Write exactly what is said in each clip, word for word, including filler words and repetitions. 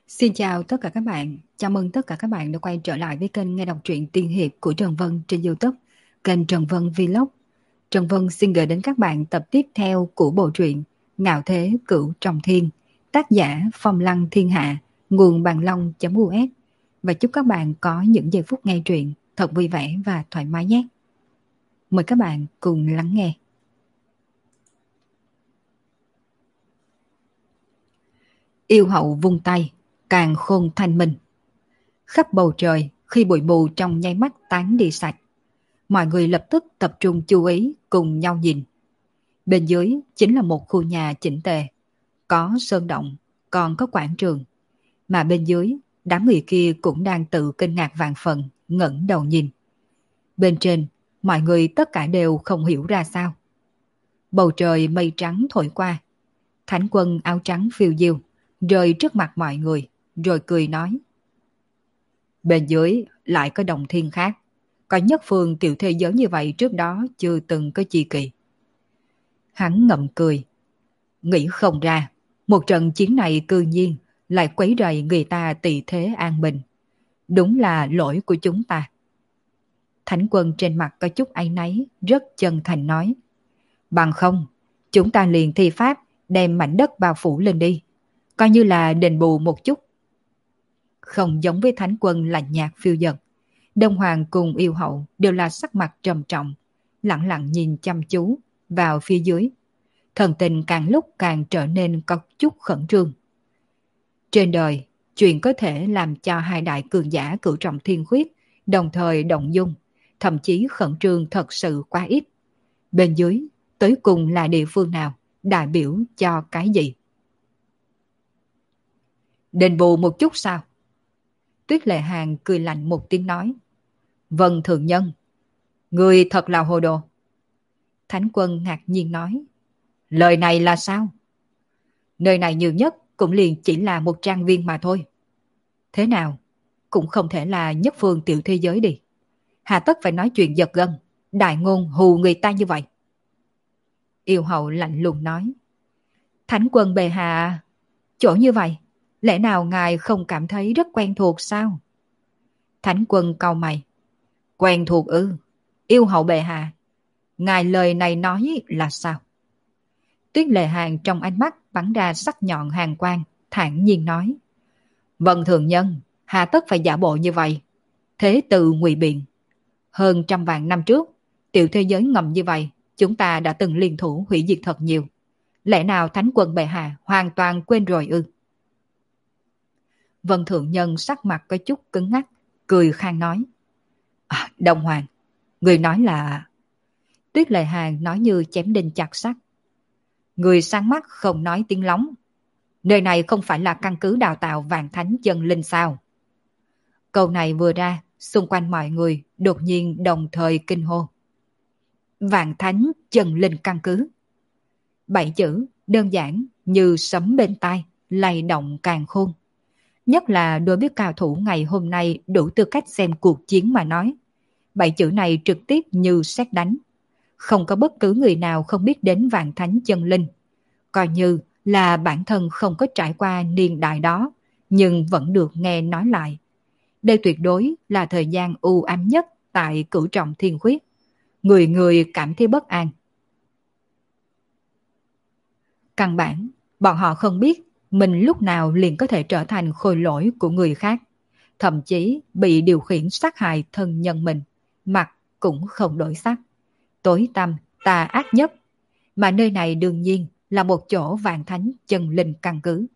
Xin chào tất cả các bạn, chào mừng tất cả các bạn đã quay trở lại với kênh nghe đọc truyện tiên hiệp của Trần Vân trên YouTube, kênh Trần Vân Vlog. Trần Vân xin gửi đến các bạn tập tiếp theo của bộ truyện Ngạo Thế Cửu Trọng Thiên, tác giả Phong Lăng Thiên Hạ, nguồn bàn long.us. Và chúc các bạn có những giây phút nghe truyện thật vui vẻ và thoải mái nhé. Mời các bạn cùng lắng nghe. Yêu hậu vung tay, càng khôn thanh minh. Khắp bầu trời, khi bụi mù trong nháy mắt tán đi sạch, mọi người lập tức tập trung chú ý cùng nhau nhìn. Bên dưới chính là một khu nhà chỉnh tề, có sơn động, còn có quảng trường. Mà bên dưới, đám người kia cũng đang tự kinh ngạc vạn phần, ngẩng đầu nhìn. Bên trên, mọi người tất cả đều không hiểu ra sao. Bầu trời mây trắng thổi qua, thánh quân áo trắng phiêu diêu, rơi trước mặt mọi người, rồi cười nói. Bên dưới lại có đồng thiên khác, có nhất phương tiểu thế giới như vậy trước đó chưa từng có chi kỳ. Hắn ngậm cười, nghĩ không ra, một trận chiến này cư nhiên lại quấy rầy người ta tỳ thế an bình. Đúng là lỗi của chúng ta. Thánh quân trên mặt có chút áy náy, rất chân thành nói. Bằng không, chúng ta liền thi pháp đem mảnh đất bao phủ lên đi, coi như là đền bù một chút. Không giống với thánh quân lạnh nhạt phiêu dật, Đông Hoàng cùng yêu hậu đều là sắc mặt trầm trọng, lặng lặng nhìn chăm chú vào phía dưới. Thần tình càng lúc càng trở nên có chút khẩn trương. Trên đời, chuyện có thể làm cho hai đại cường giả cửu trọng thiên khuyết đồng thời động dung, thậm chí khẩn trương thật sự quá ít. Bên dưới, tới cùng là địa phương nào, đại biểu cho cái gì? Đền bù một chút sao? Tuyết Lệ Hàng cười lạnh một tiếng nói. Vân thượng nhân, người thật là hồ đồ. Thánh quân ngạc nhiên nói. Lời này là sao? Nơi này nhiều nhất cũng liền chỉ là một trang viên mà thôi. Thế nào? Cũng không thể là nhất phương tiểu thế giới đi. Hà tất phải nói chuyện giật gân, đại ngôn hù người ta như vậy. Yêu hậu lạnh lùng nói. Thánh quân bệ hạ, chỗ như vậy, lẽ nào ngài không cảm thấy rất quen thuộc sao? Thánh quân cau mày. Quen thuộc ư? Yêu hậu bệ hạ, ngài lời này nói là sao? Tuyết Lệ Hàng trong ánh mắt bắn ra sắc nhọn hàn quang, thản nhiên nói. Vân thường nhân, hà tất phải giả bộ như vậy. Thế từ ngụy biện. Hơn trăm vạn năm trước, tiểu thế giới ngầm như vậy, chúng ta đã từng liên thủ hủy diệt thật nhiều. Lẽ nào thánh quân bệ hạ hoàn toàn quên rồi ư? Vân thượng nhân sắc mặt có chút cứng ngắc, cười khang nói. À, Đông Hoàng, người nói là... Tuyết Lệ Hàng nói như chém đinh chặt sắt. Người sáng mắt không nói tiếng lóng. Nơi này không phải là căn cứ đào tạo vạn thánh chân linh sao? Câu này vừa ra, xung quanh mọi người đột nhiên đồng thời kinh hô. Vạn thánh chân linh căn cứ. Bảy chữ đơn giản như sấm bên tai, lay động càng khôn. Nhất là đối với cao thủ ngày hôm nay đủ tư cách xem cuộc chiến mà nói. Bảy chữ này trực tiếp như sét đánh. Không có bất cứ người nào không biết đến vạn thánh chân linh. Coi như là bản thân không có trải qua niên đại đó, nhưng vẫn được nghe nói lại. Đây tuyệt đối là thời gian u ám nhất tại cửu trọng thiên khuyết. Người người cảm thấy bất an. Căn bản, bọn họ không biết mình lúc nào liền có thể trở thành khôi lỗi của người khác. Thậm chí bị điều khiển sát hại thân nhân mình, mặt cũng không đổi sắc. Tối tăm, tà ác nhất. Mà nơi này đương nhiên là một chỗ vạn thánh chân linh căn cứ.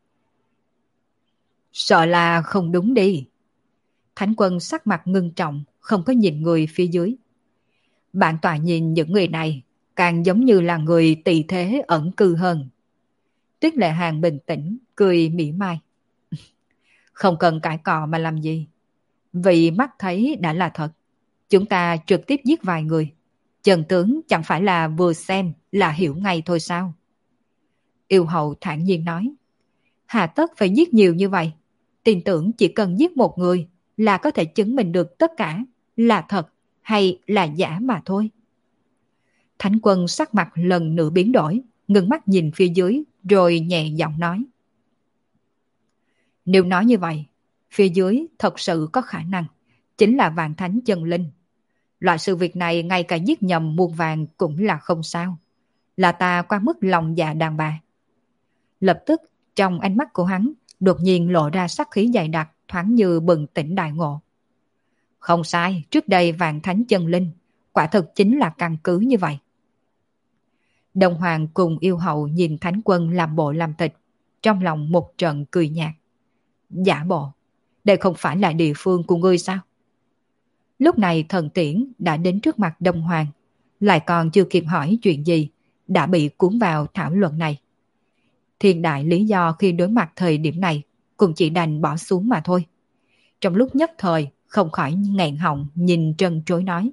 Sợ là không đúng đi. Thánh quân sắc mặt ngưng trọng, không có nhìn người phía dưới. Bản tọa nhìn những người này càng giống như là người tỳ thế ẩn cư hơn. Tuyết Lệ Hàng bình tĩnh, cười mỉa mai. Không cần cãi cọ mà làm gì. Vì mắt thấy đã là thật. Chúng ta trực tiếp giết vài người. Trần tướng chẳng phải là vừa xem là hiểu ngay thôi sao? Yêu hậu thản nhiên nói. Hà tất phải giết nhiều như vậy. Tin tưởng chỉ cần giết một người là có thể chứng minh được tất cả là thật hay là giả mà thôi. Thánh quân sắc mặt lần nữa biến đổi, ngưng mắt nhìn phía dưới rồi nhẹ giọng nói. Nếu nói như vậy, phía dưới thật sự có khả năng chính là vạn thánh chân linh. Loại sự việc này ngay cả giết nhầm muôn vàng cũng là không sao. Là ta quá mức lòng dạ đàn bà. Lập tức trong ánh mắt của hắn đột nhiên lộ ra sắc khí dày đặc, thoáng như bừng tỉnh đại ngộ. Không sai, trước đây vạn thánh chân linh quả thực chính là căn cứ như vậy. Đồng Hoàng cùng yêu hậu nhìn thánh quân làm bộ làm tịch, trong lòng một trận cười nhạt. Giả bộ, đây không phải là địa phương của ngươi sao? Lúc này thần tiễn đã đến trước mặt Đông Hoàng, lại còn chưa kịp hỏi chuyện gì, đã bị cuốn vào thảo luận này. Thiên đại lý do khi đối mặt thời điểm này cũng chỉ đành bỏ xuống mà thôi. Trong lúc nhất thời không khỏi nghẹn họng nhìn trân trối nói.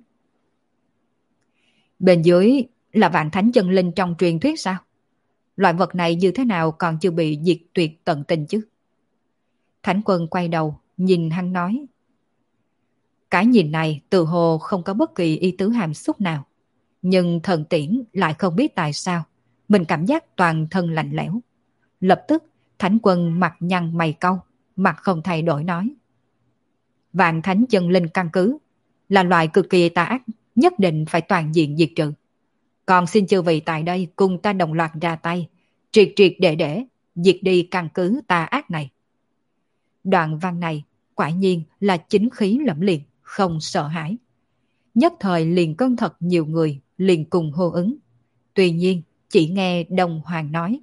Bên dưới là vạn thánh chân linh trong truyền thuyết sao? Loại vật này như thế nào còn chưa bị diệt tuyệt tận tình chứ? Thánh quân quay đầu nhìn hắn nói. Cái nhìn này tự hồ không có bất kỳ ý tứ hàm xúc nào. Nhưng thần tiễn lại không biết tại sao mình cảm giác toàn thân lạnh lẽo. Lập tức thánh quân mặt nhăn mày cau, mặt không thay đổi nói. Vạn thánh chân linh căn cứ là loại cực kỳ tà ác, nhất định phải toàn diện diệt trừ. Còn xin chư vị tại đây cùng ta đồng loạt ra tay, triệt triệt để để diệt đi căn cứ tà ác này. Đoạn văn này quả nhiên là chính khí lẫm liệt, không sợ hãi. Nhất thời liền cân thật nhiều người liền cùng hô ứng. Tuy nhiên chỉ nghe Đông Hoàng nói.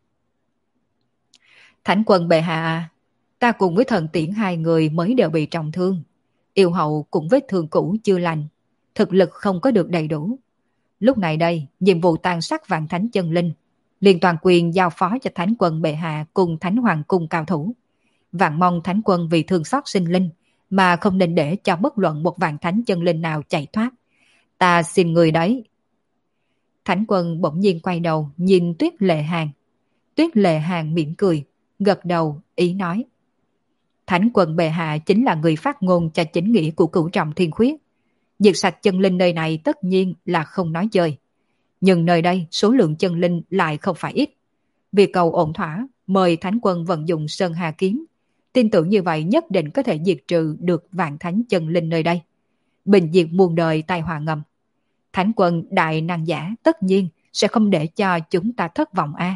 Thánh quân bệ hạ, ta cùng với thần tiễn hai người mới đều bị trọng thương. Yêu hậu cũng vết thương cũ chưa lành, thực lực không có được đầy đủ. Lúc này đây, nhiệm vụ tàn sát vạn thánh chân linh, liền toàn quyền giao phó cho thánh quân bệ hạ cùng thánh hoàng cung cao thủ. Vạn mong thánh quân vì thương xót sinh linh, mà không nên để cho bất luận một vạn thánh chân linh nào chạy thoát. Ta xin người đấy. Thánh quân bỗng nhiên quay đầu nhìn Tuyết Lệ Hàn. Tuyết Lệ Hàn mỉm cười, gật đầu, ý nói. Thánh quân bệ hạ chính là người phát ngôn cho chính nghĩa của cửu trọng thiên khuyết. Diệt sạch chân linh nơi này tất nhiên là không nói chơi. Nhưng nơi đây số lượng chân linh lại không phải ít. Vì cầu ổn thỏa, mời thánh quân vận dụng Sơn Hà Kiếm. Tin tưởng như vậy nhất định có thể diệt trừ được vạn thánh chân linh nơi đây. Bình diệt muôn đời tai họa ngầm. Thánh quân đại năng giả tất nhiên sẽ không để cho chúng ta thất vọng a.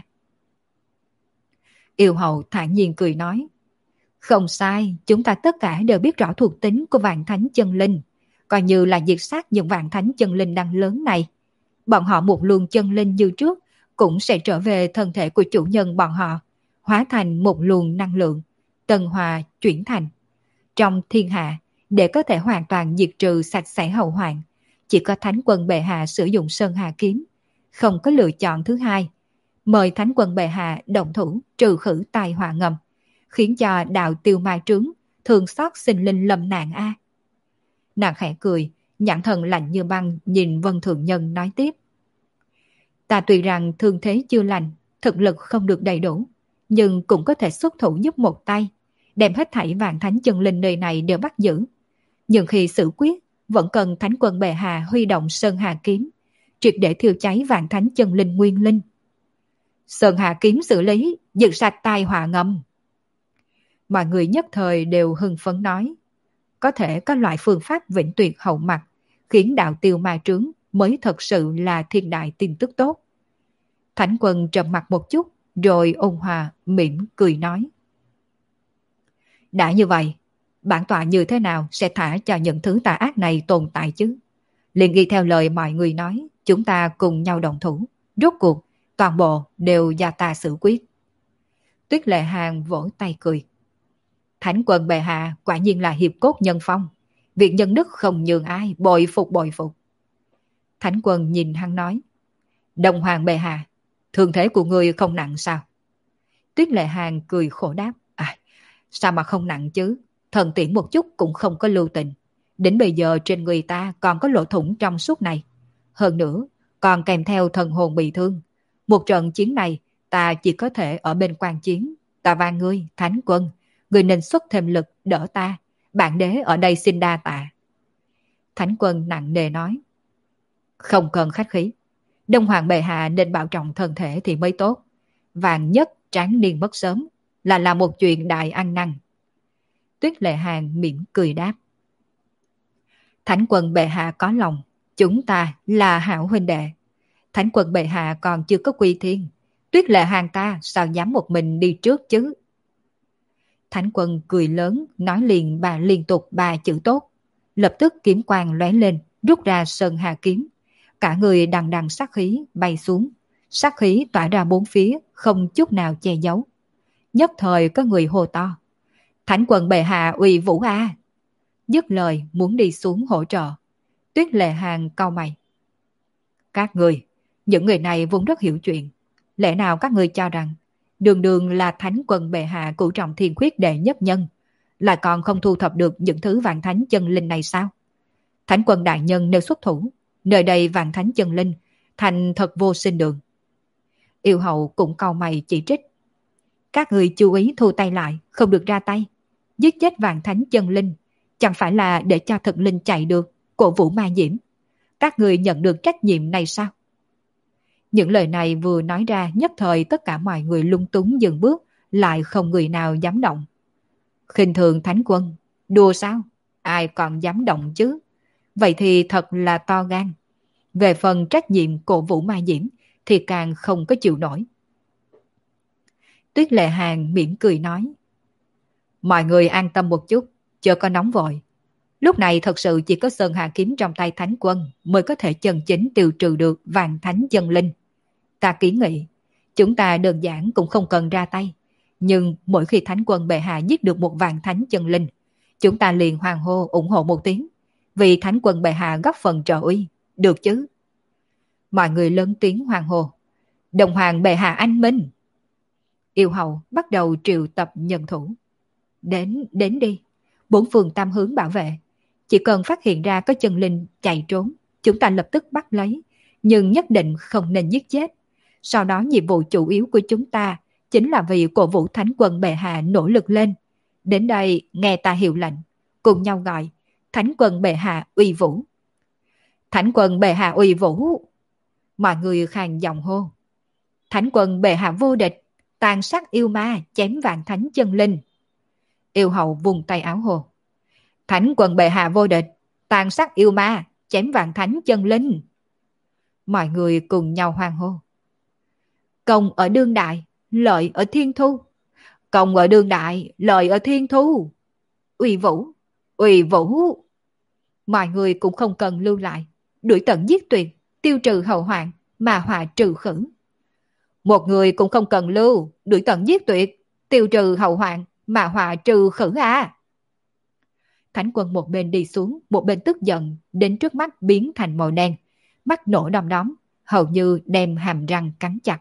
Yêu hậu thản nhiên cười nói. Không sai, chúng ta tất cả đều biết rõ thuộc tính của vạn thánh chân linh. Coi như là diệt sát những vạn thánh chân linh đang lớn này. Bọn họ một luồng chân linh như trước cũng sẽ trở về thân thể của chủ nhân bọn họ, hóa thành một luồng năng lượng, tân hòa chuyển thành. Trong thiên hạ, để có thể hoàn toàn diệt trừ sạch sẽ hậu hoạn, chỉ có thánh quân bệ hạ sử dụng Sơn Hà Kiếm, không có lựa chọn thứ hai. Mời thánh quân bệ hạ động thủ trừ khử tai họa ngầm, khiến cho đạo tiêu ma trướng, thường xót sinh linh lâm nạn a. Nàng khẽ cười, nhãn thần lạnh như băng nhìn Vân Thượng Nhân nói tiếp. Ta tuy rằng thương thế chưa lành, thực lực không được đầy đủ, nhưng cũng có thể xuất thủ giúp một tay, đem hết thảy vạn thánh chân linh nơi này đều bắt giữ. Nhưng khi xử quyết, vẫn cần thánh quân bệ hạ huy động Sơn Hà Kiếm, triệt để thiêu cháy vạn thánh chân linh nguyên linh. Sơn Hà Kiếm xử lý, diệt sạch tai họa ngầm. Mọi người nhất thời đều hưng phấn nói. Có thể có loại phương pháp vĩnh tuyệt hậu mặt, khiến đạo tiêu ma trướng mới thật sự là thiên đại tin tức tốt. Thánh quân trầm mặt một chút, rồi ôn hòa mỉm cười nói. Đã như vậy, bản tọa như thế nào sẽ thả cho những thứ tà ác này tồn tại chứ? Liền ghi theo lời mọi người nói, chúng ta cùng nhau đồng thủ. Rốt cuộc, toàn bộ đều do ta xử quyết. Tuyết Lệ Hàn vỗ tay cười. Thánh quân bệ hạ quả nhiên là hiệp cốt nhân phong. Việc nhân đức không nhường ai, bội phục bội phục. Thánh quân nhìn hắn nói. Đồng Hoàng bệ hạ, thương thế của ngươi không nặng sao? Tuyết Lệ Hàn cười khổ đáp. À, sao mà không nặng chứ? Thần tiễn một chút cũng không có lưu tình. Đến bây giờ trên người ta còn có lỗ thủng trong suốt này. Hơn nữa, còn kèm theo thần hồn bị thương. Một trận chiến này, ta chỉ có thể ở bên quan chiến. Ta van ngươi, Thánh quân, ngươi nên xuất thêm lực đỡ ta. Bản đế ở đây xin đa tạ. Thánh quân nặng nề nói. Không cần khách khí. Đông Hoàng bệ hạ nên bảo trọng thân thể thì mới tốt. Vạn nhất tráng niên mất sớm. là làm một chuyện đại ăn năn. Tuyết Lệ Hàng mỉm cười đáp. Thánh quân bệ hạ có lòng, chúng ta là hảo huynh đệ. Thánh quân bệ hạ còn chưa có quy thiên, Tuyết Lệ Hàng ta sao dám một mình đi trước chứ? Thánh quân cười lớn, nói liền bà liên tục ba chữ tốt. Lập tức kiếm quang lóe lên, rút ra sơn hà kiếm. Cả người đằng đằng sát khí bay xuống. Sát khí tỏa ra bốn phía, không chút nào che giấu. Nhất thời có người hô to. Thánh quân bệ hạ uy vũ a! Dứt lời muốn đi xuống hỗ trợ. Tuyết Lệ Hàng cau mày. Các người, những người này vốn rất hiểu chuyện. Lẽ nào các người cho rằng đường đường là thánh quân bệ hạ cửu trọng thiên khuyết đệ nhất nhân, lại còn không thu thập được những thứ vạn thánh chân linh này sao? Thánh quân đại nhân nếu xuất thủ, nơi đây vạn thánh chân linh thành thật vô sinh đường. Yêu hậu cũng cau mày chỉ trích. Các người chú ý thu tay lại, không được ra tay. Giết chết vạn thánh chân linh, chẳng phải là để cho thực linh chạy được, cổ vũ ma nhiễm. Các người nhận được trách nhiệm này sao? Những lời này vừa nói ra, nhất thời tất cả mọi người lung túng dừng bước, lại không người nào dám động. Khinh thường thánh quân, đùa sao? Ai còn dám động chứ? Vậy thì thật là to gan. Về phần trách nhiệm cổ vũ ma nhiễm thì càng không có chịu nổi. Tuyết Lệ Hàng mỉm cười nói. Mọi người an tâm một chút, chưa có nóng vội. Lúc này thật sự chỉ có sơn hà kiếm trong tay thánh quân mới có thể chân chính tiêu trừ được vạn thánh chân linh. Ta kiến nghị, chúng ta đơn giản cũng không cần ra tay. Nhưng mỗi khi thánh quân bệ hạ giết được một vạn thánh chân linh, chúng ta liền hoan hô ủng hộ một tiếng. Vì thánh quân bệ hạ góp phần trợ uy, được chứ? Mọi người lớn tiếng hoan hô. Đồng hoàng bệ hạ anh minh. Yêu hậu bắt đầu triệu tập nhân thủ. Đến, đến đi. Bốn phương tam hướng bảo vệ. Chỉ cần phát hiện ra có chân linh chạy trốn, chúng ta lập tức bắt lấy. Nhưng nhất định không nên giết chết. Sau đó nhiệm vụ chủ yếu của chúng ta chính là vì cổ vũ thánh quân bệ hạ nỗ lực lên. Đến đây nghe ta hiệu lệnh, cùng nhau gọi thánh quân bệ hạ uy vũ. Thánh quân bệ hạ uy vũ. Mọi người khàn giọng hô. Thánh quân bệ hạ vô địch, tàn sát yêu ma, chém vạn thánh chân linh. Yêu hậu vùng tay áo hô. Thánh quân bệ hạ vô địch, tàn sát yêu ma, chém vạn thánh chân linh. Mọi người cùng nhau hoan hô. Công ở đương đại, lợi ở thiên thu. Công ở đương đại, lợi ở thiên thu. Uy vũ, uy vũ. Mọi người cũng không cần lưu lại. Đuổi tận giết tuyệt, tiêu trừ hậu hoạn, mà họa trừ khử. Một người cũng không cần lưu, đuổi tận giết tuyệt, tiêu trừ hậu hoạn, mà họa trừ khử à. Thánh quân một bên đi xuống, một bên tức giận, đến trước mắt biến thành màu đen. Mắt nổ đom đóm, hầu như đem hàm răng cắn chặt.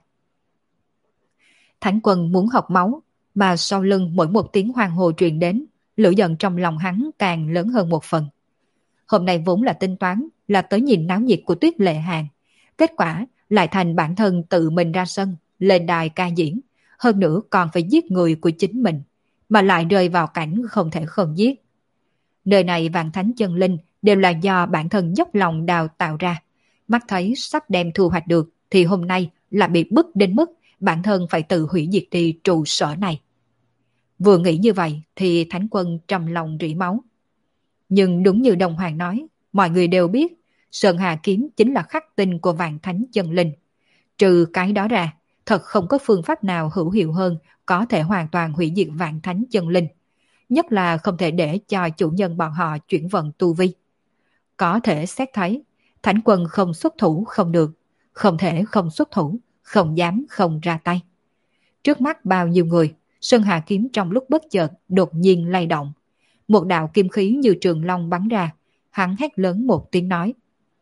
Thánh quân muốn học máu, mà sau lưng mỗi một tiếng hoan hô truyền đến, lửa giận trong lòng hắn càng lớn hơn một phần. Hôm nay vốn là tính toán, là tới nhìn náo nhiệt của Tuyết Lệ Hàng. Kết quả lại thành bản thân tự mình ra sân, lên đài ca diễn, hơn nữa còn phải giết người của chính mình, mà lại rơi vào cảnh không thể không giết. Nơi này vạn thánh chân linh đều là do bản thân dốc lòng đào tạo ra. Mắt thấy sắp đem thu hoạch được thì hôm nay là bị bức đến mức bản thân phải tự hủy diệt đi trụ sở này. Vừa nghĩ như vậy thì thánh quân trầm lòng rỉ máu. Nhưng đúng như Đồng Hoàng nói, mọi người đều biết Sơn Hà Kiếm chính là khắc tinh của vạn thánh chân linh. Trừ cái đó ra, thật không có phương pháp nào hữu hiệu hơn có thể hoàn toàn hủy diệt vạn thánh chân linh. Nhất là không thể để cho chủ nhân bọn họ chuyển vận tu vi. Có thể xét thấy, thánh quân không xuất thủ không được, không thể không xuất thủ, không dám không ra tay. Trước mắt bao nhiêu người, Sơn Hà Kiếm trong lúc bất chợt đột nhiên lay động. Một đạo kim khí như trường long bắn ra, hắn hét lớn một tiếng nói.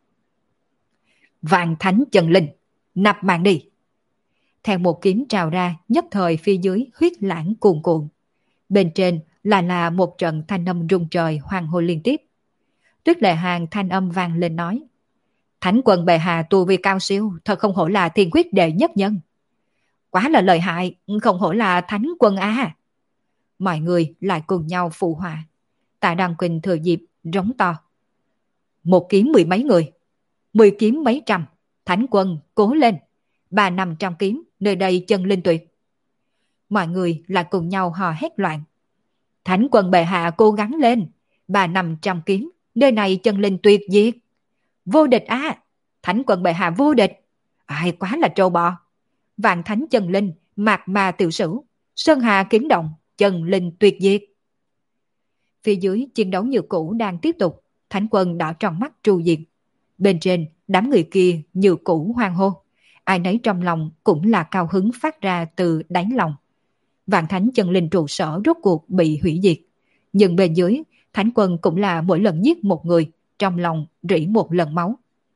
Vạn thánh chân linh, nạp mạng đi. Theo một kiếm trào ra, nhất thời phía dưới huyết lãng cuồn cuộn. Bên trên là là một trận thanh âm rung trời hoàng hô liên tiếp. Tuyết Lệ Hàng thanh âm vang lên nói. Thánh quân bệ hạ tu vi cao siêu, thật không hổ là thiên quyết đệ nhất nhân. Quá là lợi hại, không hổ là thánh quân à. Mọi người lại cùng nhau phụ họa. Tạ Đăng Quỳnh thừa dịp rống to. Một kiếm mười mấy người, mười kiếm mấy trăm, thánh quân cố lên, ba năm trăm kiếm, nơi đây chân linh tuyệt. mọi người lại cùng nhau hò hét loạn. Thánh quân bệ hạ cố gắng lên, ba năm trăm kiếm, nơi này chân linh tuyệt diệt. Vô địch á, thánh quân bệ hạ vô địch. Ai quá là trâu bò. Vạn thánh chân linh, mạc ma tiểu sử, sơn hà kiếm động, chân linh tuyệt diệt. Phía dưới chiến đấu như cũ đang tiếp tục, thánh quân đỏ tròn mắt tru diệt. Bên trên, đám người kia như cũ hoang hô. Ai nấy trong lòng cũng là cao hứng phát ra từ đáy lòng. Vạn thánh chân linh trụ sở rốt cuộc bị hủy diệt. Nhưng bên dưới, thánh quân cũng là mỗi lần giết một người, trong lòng rỉ một lần máu.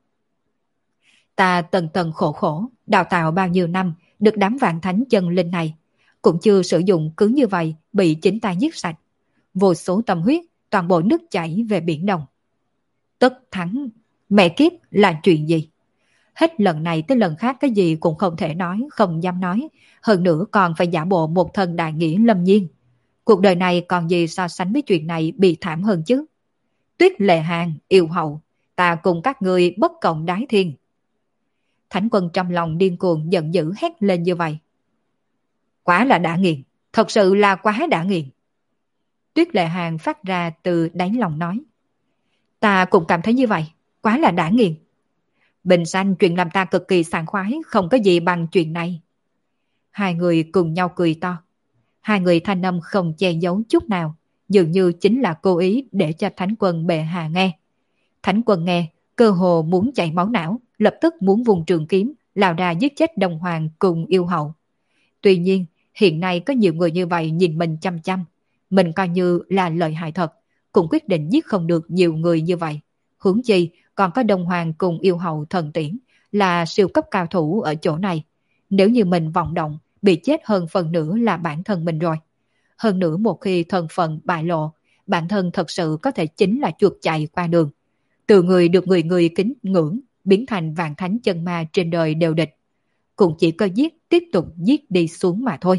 Ta tần tần khổ khổ, đào tạo bao nhiêu năm, được đám vạn thánh chân linh này. Cũng chưa sử dụng cứ như vậy, bị chính ta giết sạch. Vô số tâm huyết, toàn bộ nước chảy về biển Đông. Tất thắng, mẹ kiếp là chuyện gì? Hết lần này tới lần khác cái gì cũng không thể nói, không dám nói. Hơn nữa còn phải giả bộ một thần đại nghĩa lâm nhiên. Cuộc đời này còn gì so sánh với chuyện này bị thảm hơn chứ? Tuyết Lệ Hàng, yêu hậu, ta cùng các người bất cộng đái thiên. Thánh quân trong lòng điên cuồng giận dữ hét lên như vậy. Quá là đã nghiền, thật sự là quá đã nghiền. Tuyết Lệ Hàng phát ra từ đáy lòng nói. Ta cũng cảm thấy như vậy, quá là đã nghiền. Bình Xanh chuyện làm ta cực kỳ sảng khoái, không có gì bằng chuyện này. Hai người cùng nhau cười to. Hai người thanh âm không che giấu chút nào, dường như chính là cố ý để cho Thánh quân bệ hạ nghe. Thánh quân nghe, cơ hồ muốn chảy máu não, lập tức muốn vùng trường kiếm, lao ra giết chết đồng hoàng cùng yêu hậu. Tuy nhiên, hiện nay có nhiều người như vậy nhìn mình chăm chăm, mình coi như là lợi hại thật, cũng quyết định giết không được nhiều người như vậy. Huống chi còn có đồng hoàng cùng yêu hậu thần tiễn, là siêu cấp cao thủ ở chỗ này. Nếu như mình vọng động, bị chết hơn phần nữa là bản thân mình rồi. Hơn nữa một khi thân phận bại lộ, bản thân thật sự có thể chính là chuột chạy qua đường. Từ người được người người kính ngưỡng, biến thành vạn thánh chân ma trên đời đều địch. Cũng chỉ có giết, tiếp tục giết đi xuống mà thôi.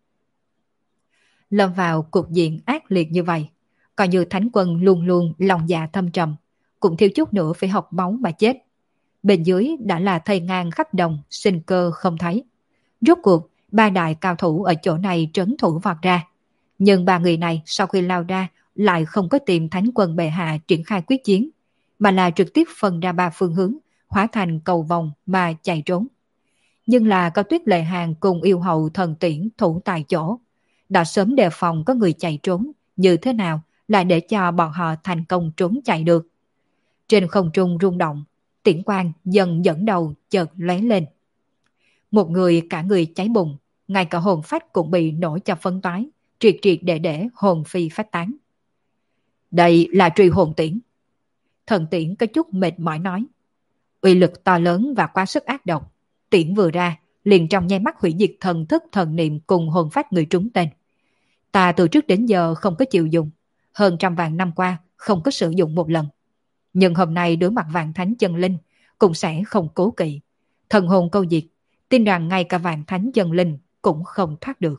Lâm vào cục diện ác liệt như vậy, coi như thánh quân luôn luôn lòng dạ thâm trầm, cũng thiếu chút nữa phải học máu mà chết. Bên dưới đã là thây ngang khắp đồng, sinh cơ không thấy. Rốt cuộc, ba đại cao thủ ở chỗ này trấn thủ vọt ra. Nhưng ba người này sau khi lao ra lại không có tìm thánh quân bệ hạ triển khai quyết chiến, mà là trực tiếp phân ra ba phương hướng, hóa thành cầu vòng mà chạy trốn. Nhưng là có Tuyết Lệ Hàng cùng yêu hậu thần tiễn thủ tại chỗ. Đã sớm đề phòng có người chạy trốn, như thế nào lại để cho bọn họ thành công trốn chạy được. Trên không trung rung động, tiễn quang dần dẫn đầu chợt lóe lên. Một người cả người cháy bùng, ngay cả hồn phách cũng bị nổ cho phân toái, triệt triệt để để hồn phi phách tán. Đây là truy hồn tiễn. Thần tiễn có chút mệt mỏi nói. Uy lực to lớn và quá sức ác độc. Tiễn vừa ra, liền trong nháy mắt hủy diệt thần thức thần niệm cùng hồn phách người trúng tên. Ta từ trước đến giờ không có chịu dùng, hơn trăm vạn năm qua không có sử dụng một lần. Nhưng hôm nay đối mặt vạn thánh chân linh, cũng sẽ không cố kỵ. Thần hồn câu diệt, tin rằng ngay cả vạn thánh chân linh cũng không thoát được.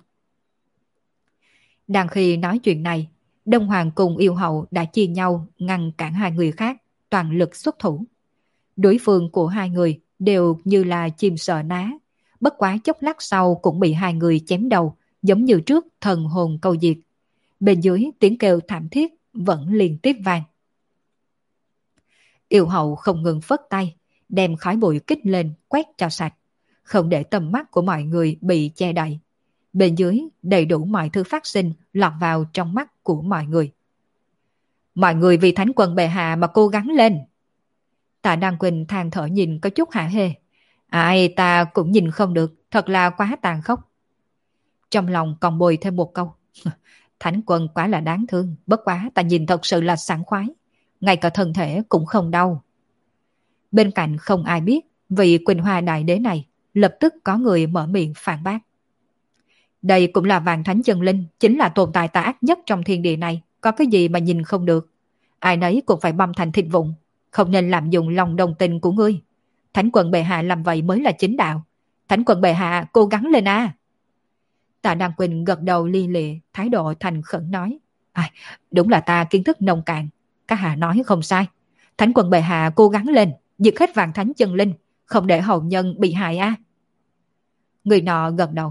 Đang khi nói chuyện này, Đông Hoàng cùng yêu hậu đã chia nhau ngăn cản hai người khác, toàn lực xuất thủ. Đối phương của hai người đều như là chim sợ ná, bất quá chốc lát sau cũng bị hai người chém đầu, giống như trước thần hồn câu diệt. Bên dưới tiếng kêu thảm thiết vẫn liên tiếp vang. Yêu hậu không ngừng phất tay, đem khói bụi kích lên quét cho sạch, không để tầm mắt của mọi người bị che đậy. Bên dưới đầy đủ mọi thứ phát sinh lọt vào trong mắt của mọi người. Mọi người vì thánh quân bệ hạ mà cố gắng lên. Tạ Đăng Quỳnh than thở nhìn có chút hả hê. Ai ta cũng nhìn không được, thật là quá tàn khốc. Trong lòng còn bồi thêm một câu. Thánh quân quá là đáng thương, bất quá ta nhìn thật sự là sảng khoái. Ngay cả thân thể cũng không đau. Bên cạnh không ai biết, vì Quỳnh Hoa đại đế này, lập tức có người mở miệng phản bác. Đây cũng là vạn thánh chân linh, chính là tồn tại tà ác nhất trong thiên địa này, có cái gì mà nhìn không được. Ai nấy cũng phải băm thành thịt vụn, không nên lạm dụng lòng đồng tình của ngươi. Thánh quân bệ hạ làm vậy mới là chính đạo. Thánh quân bệ hạ cố gắng lên a. Tạ Đăng Quỳnh gật đầu li lịa, thái độ thành khẩn nói. À, đúng là ta kiến thức nông cạn, các hạ nói không sai. Thánh quân bệ hạ cố gắng lên, diệt hết vạn thánh chân linh, không để hậu nhân bị hại a. Người nọ gật đầu.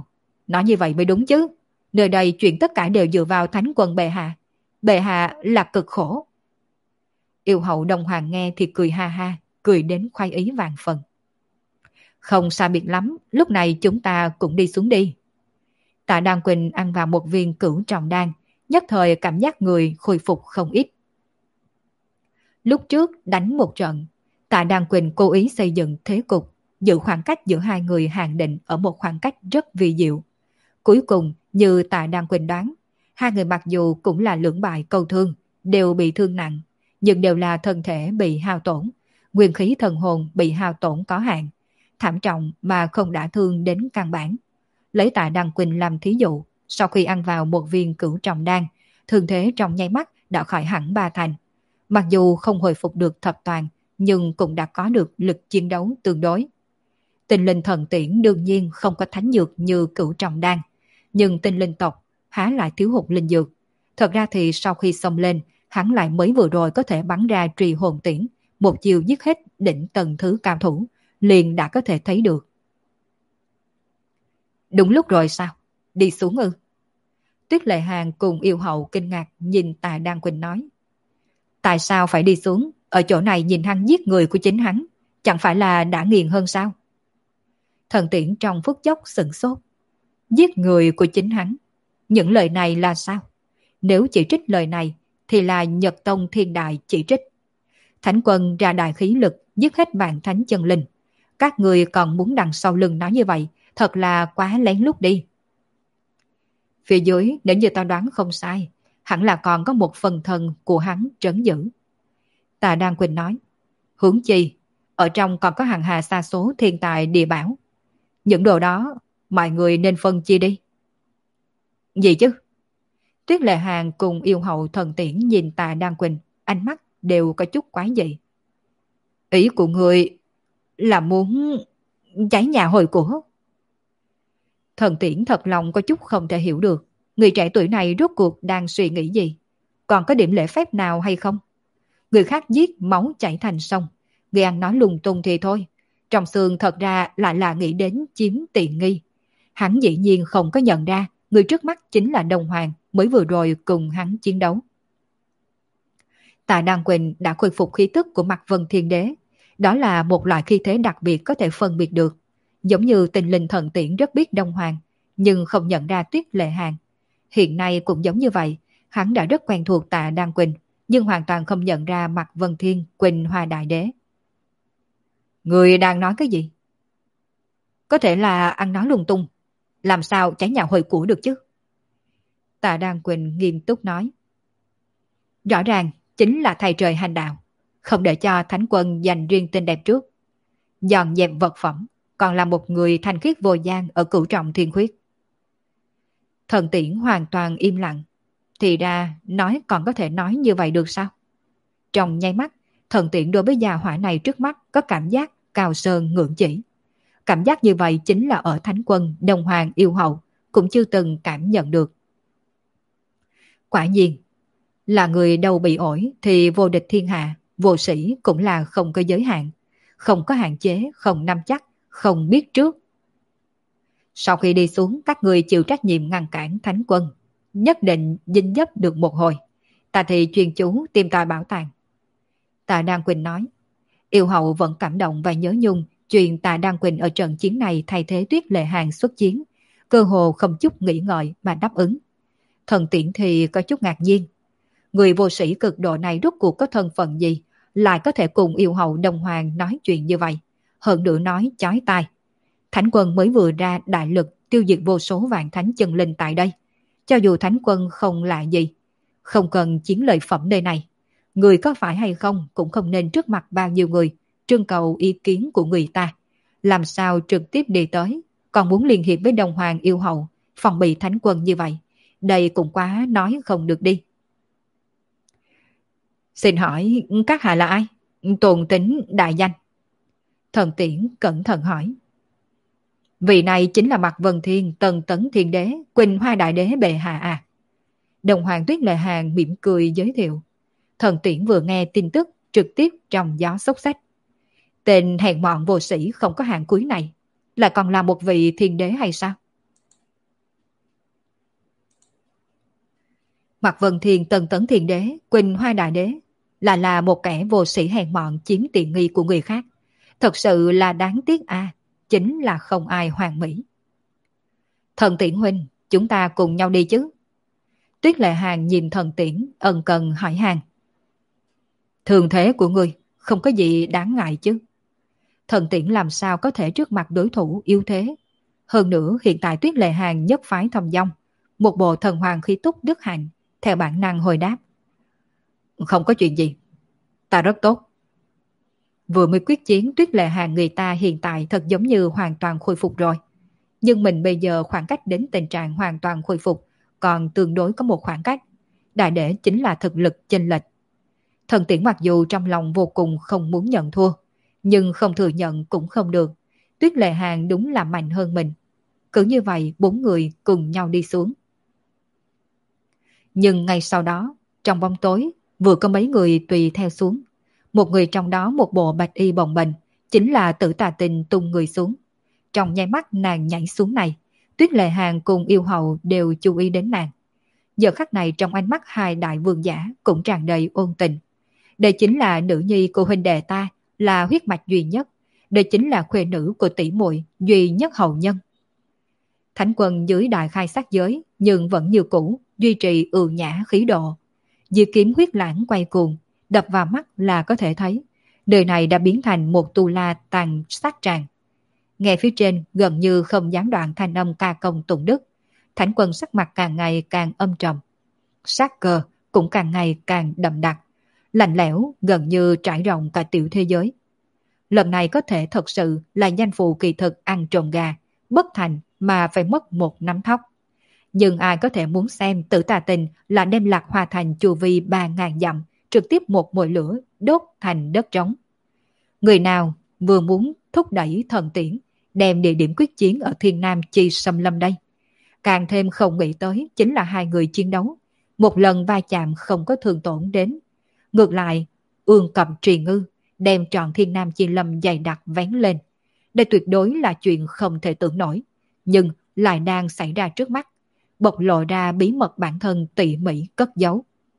Nói như vậy mới đúng chứ. Nơi đây chuyện tất cả đều dựa vào thánh quân bệ hạ. Bệ hạ là cực khổ. Yêu hậu Đông Hoàng nghe thì cười ha ha, cười đến khoái ý vạn phần. Không xa biệt lắm, lúc này chúng ta cũng đi xuống đi. Tạ Đan Quỳnh ăn vào một viên cửu trọng đan, nhất thời cảm giác người khôi phục không ít. Lúc trước đánh một trận, Tạ Đan Quỳnh cố ý xây dựng thế cục, giữ khoảng cách giữa hai người hạn định ở một khoảng cách rất vi diệu. Cuối cùng, như Tạ Đan Quỳnh đoán, hai người mặc dù cũng là lưỡng bại câu thương, đều bị thương nặng, nhưng đều là thân thể bị hao tổn, nguyên khí thần hồn bị hao tổn có hạn, thảm trọng mà không đả thương đến căn bản. Lấy Tạ Đan Quỳnh làm thí dụ, sau khi ăn vào một viên cửu trọng đan, thương thế trong nháy mắt đã khỏi hẳn ba thành. Mặc dù không hồi phục được thập toàn, nhưng cũng đã có được lực chiến đấu tương đối. Tinh linh thần tiễn đương nhiên không có thánh dược như cửu trọng đan, nhưng tinh linh tộc há lại thiếu hụt linh dược. Thật ra thì sau khi xông lên, hắn lại mới vừa rồi có thể bắn ra trì hồn tiễn, một chiều giết hết đỉnh tầng thứ cao thủ, liền đã có thể thấy được. Đúng lúc rồi sao? Đi xuống ư? Tuyết Lệ Hàng cùng yêu hậu kinh ngạc nhìn Tạ Đan Quỳnh nói. Tại sao phải đi xuống? Ở chỗ này nhìn hắn giết người của chính hắn, chẳng phải là đã nghiền hơn sao? Thần tiễn trong phút chốc sửng sốt. Giết người của chính hắn. Những lời này là sao? Nếu chỉ trích lời này, thì là Nhật Tông Thiên Đại chỉ trích. Thánh quân ra đại khí lực giết hết vạn thánh chân linh. Các người còn muốn đằng sau lưng nói như vậy, thật là quá lén lút đi. Phía dưới, nếu như ta đoán không sai, hẳn là còn có một phần thần của hắn trấn giữ. Tạ Đan Quỳnh nói, huống chi, ở trong còn có hàng hà sa số thiên tài địa bảo. Những đồ đó, mọi người nên phân chia đi. Gì chứ? Tuyết Lệ Hàng cùng yêu hậu thần tiễn nhìn Tạ Đan Quỳnh, ánh mắt đều có chút quái dị. Ý của người là muốn cháy nhà hồi của. Thần tiễn thật lòng có chút không thể hiểu được, người trẻ tuổi này rốt cuộc đang suy nghĩ gì, còn có điểm lễ phép nào hay không? Người khác giết máu chảy thành sông, người ăn nói lung tung thì thôi, trong xương thật ra lại là nghĩ đến chiếm tiện nghi. Hắn dĩ nhiên không có nhận ra người trước mắt chính là Đông Hoàng mới vừa rồi cùng hắn chiến đấu. Tạ Đan Quỳnh đã khôi phục khí tức của Mạc Vân Thiên Đế, đó là một loại khí thế đặc biệt có thể phân biệt được. Giống như Tinh Linh Thần Tiễn rất biết Đông Hoàng, nhưng không nhận ra Tuyết Lệ Hàng. Hiện nay cũng giống như vậy, hắn đã rất quen thuộc Tạ Đan Quỳnh, nhưng hoàn toàn không nhận ra Mạc Vân Thiên Quỳnh Hoa Đại Đế. Người đang nói cái gì? Có thể là ăn nói lung tung, làm sao cháy nhà hồi của được chứ? Tạ Đan Quỳnh nghiêm túc nói. Rõ ràng chính là thầy trời hành đạo, không để cho thánh quân dành riêng tên đẹp trước. Dọn dẹp vật phẩm, còn là một người thanh khiết vô gian ở cửu trọng thiên khuyết. Thần tiễn hoàn toàn im lặng. Thì ra nói còn có thể nói như vậy được sao? Trong nháy mắt, thần tiễn đối với già hỏa này trước mắt có cảm giác cao sơn ngưỡng chỉ. Cảm giác như vậy chính là ở thánh quân, Đông Hoàng, yêu hậu cũng chưa từng cảm nhận được. Quả nhiên, là người đầu bị ổi thì vô địch thiên hạ, vô sĩ cũng là không có giới hạn, không có hạn chế, không nắm chắc, không biết trước. Sau khi đi xuống, các người chịu trách nhiệm ngăn cản thánh quân, nhất định dinh dấp được một hồi. Ta thì chuyên chú tìm tòi bảo tàng. Tạ Đan Quỳnh nói. Yêu hậu vẫn cảm động và nhớ nhung chuyện Tạ Đan Quỳnh ở trận chiến này thay thế Tuyết Lệ Hàng xuất chiến, cơ hồ không chút nghĩ ngợi mà đáp ứng. Thần tiễn thì có chút ngạc nhiên. Người vô sĩ cực độ này rốt cuộc có thân phận gì, lại có thể cùng yêu hậu Đông Hoàng nói chuyện như vậy, hơn nữa nói chói tai. Thánh quân mới vừa ra đại lực tiêu diệt vô số vạn thánh chân linh tại đây. Cho dù thánh quân không là gì, không cần chiến lợi phẩm nơi này, người có phải hay không cũng không nên trước mặt bao nhiêu người trưng cầu ý kiến của người ta. Làm sao trực tiếp đi tới, còn muốn liên hiệp với Đông Hoàng yêu hậu, phòng bị thánh quân như vậy. Đây cũng quá nói không được đi. Xin hỏi các hạ là ai? Tôn tính đại danh. Thần tiễn cẩn thận hỏi. Vị này chính là Mạc Vân Thiên, Tần Tấn Thiên Đế, Quỳnh Hoa Đại Đế bệ hạ à. Đồng Hoàng Tuyết Lệ Hàng mỉm cười giới thiệu. Thần tiễn vừa nghe tin tức trực tiếp trong gió xốc xách. Tên hèn mọn vô sĩ không có hạng cuối này, lại còn là một vị thiên đế hay sao? Mạc Vân Thiên Tần Tấn Thiên Đế, Quỳnh Hoa Đại Đế là là một kẻ vô sĩ hèn mọn chiếm tiện nghi của người khác. Thật sự là đáng tiếc a, chính là không ai hoàn mỹ. Thần Tiễn huynh, chúng ta cùng nhau đi chứ? Tuyết Lệ Hàng nhìn Thần Tiễn ân cần hỏi han. Thường thế của ngươi không có gì đáng ngại chứ? Thần Tiễn làm sao có thể trước mặt đối thủ yếu thế? Hơn nữa hiện tại Tuyết Lệ Hàng nhất phái thong dong, một bộ thần hoàng khí túc đức hạnh, theo bản năng hồi đáp. Không có chuyện gì, ta rất tốt. Vừa mới quyết chiến, Tuyết Lệ Hàng người ta hiện tại thật giống như hoàn toàn khôi phục rồi. Nhưng mình bây giờ khoảng cách đến tình trạng hoàn toàn khôi phục còn tương đối có một khoảng cách. Đại để chính là thực lực chênh lệch. Thần Tiễn mặc dù trong lòng vô cùng không muốn nhận thua, nhưng không thừa nhận cũng không được. Tuyết Lệ Hàng đúng là mạnh hơn mình. Cứ như vậy bốn người cùng nhau đi xuống. Nhưng ngay sau đó, trong bóng tối, vừa có mấy người tùy theo xuống. Một người trong đó một bộ bạch y bồng bềnh, chính là Tử Tà Tình tung người xuống. Trong nháy mắt nàng nhảy xuống này, Tuyết Lệ Hàng cùng yêu hậu đều chú ý đến nàng. Giờ khắc này trong ánh mắt hai đại vương giả cũng tràn đầy ôn tình. Đây chính là nữ nhi của huynh đệ ta, là huyết mạch duy nhất. Đây chính là khuê nữ của tỷ muội duy nhất hậu nhân. Thánh quân dưới đại khai sát giới, nhưng vẫn như cũ, duy trì ưu nhã khí độ. Diệt kiếm huyết lãng quay cuồng, đập vào mắt là có thể thấy. Đời này đã biến thành một tu la tàn sát tràng. Nghe phía trên gần như không gián đoạn thanh âm ca công tụng đức. Thánh quân sắc mặt càng ngày càng âm trầm. Sát cơ cũng càng ngày càng đậm đặc. Lạnh lẽo gần như trải rộng cả tiểu thế giới. Lần này có thể thật sự là danh phụ kỳ thực ăn trộm gà, bất thành mà phải mất một nắm thóc. Nhưng ai có thể muốn xem Tử Tà Tình là đem Lạc Hoa Thành chu vi ba ngàn dặm, trực tiếp một mồi lửa đốt thành đất trống. Người nào vừa muốn thúc đẩy Thần Tiễn, đem địa điểm quyết chiến ở Thiên Nam Chi Xâm Lâm đây? Càng thêm không nghĩ tới chính là hai người chiến đấu. Một lần va chạm không có thương tổn đến. Ngược lại, ương cầm trì ngư, đem trọn Thiên Nam Chi Lâm dày đặc vén lên. Đây tuyệt đối là chuyện không thể tưởng nổi, nhưng lại đang xảy ra trước mắt, bộc lộ ra bí mật bản thân tỉ mỉ cất giấu.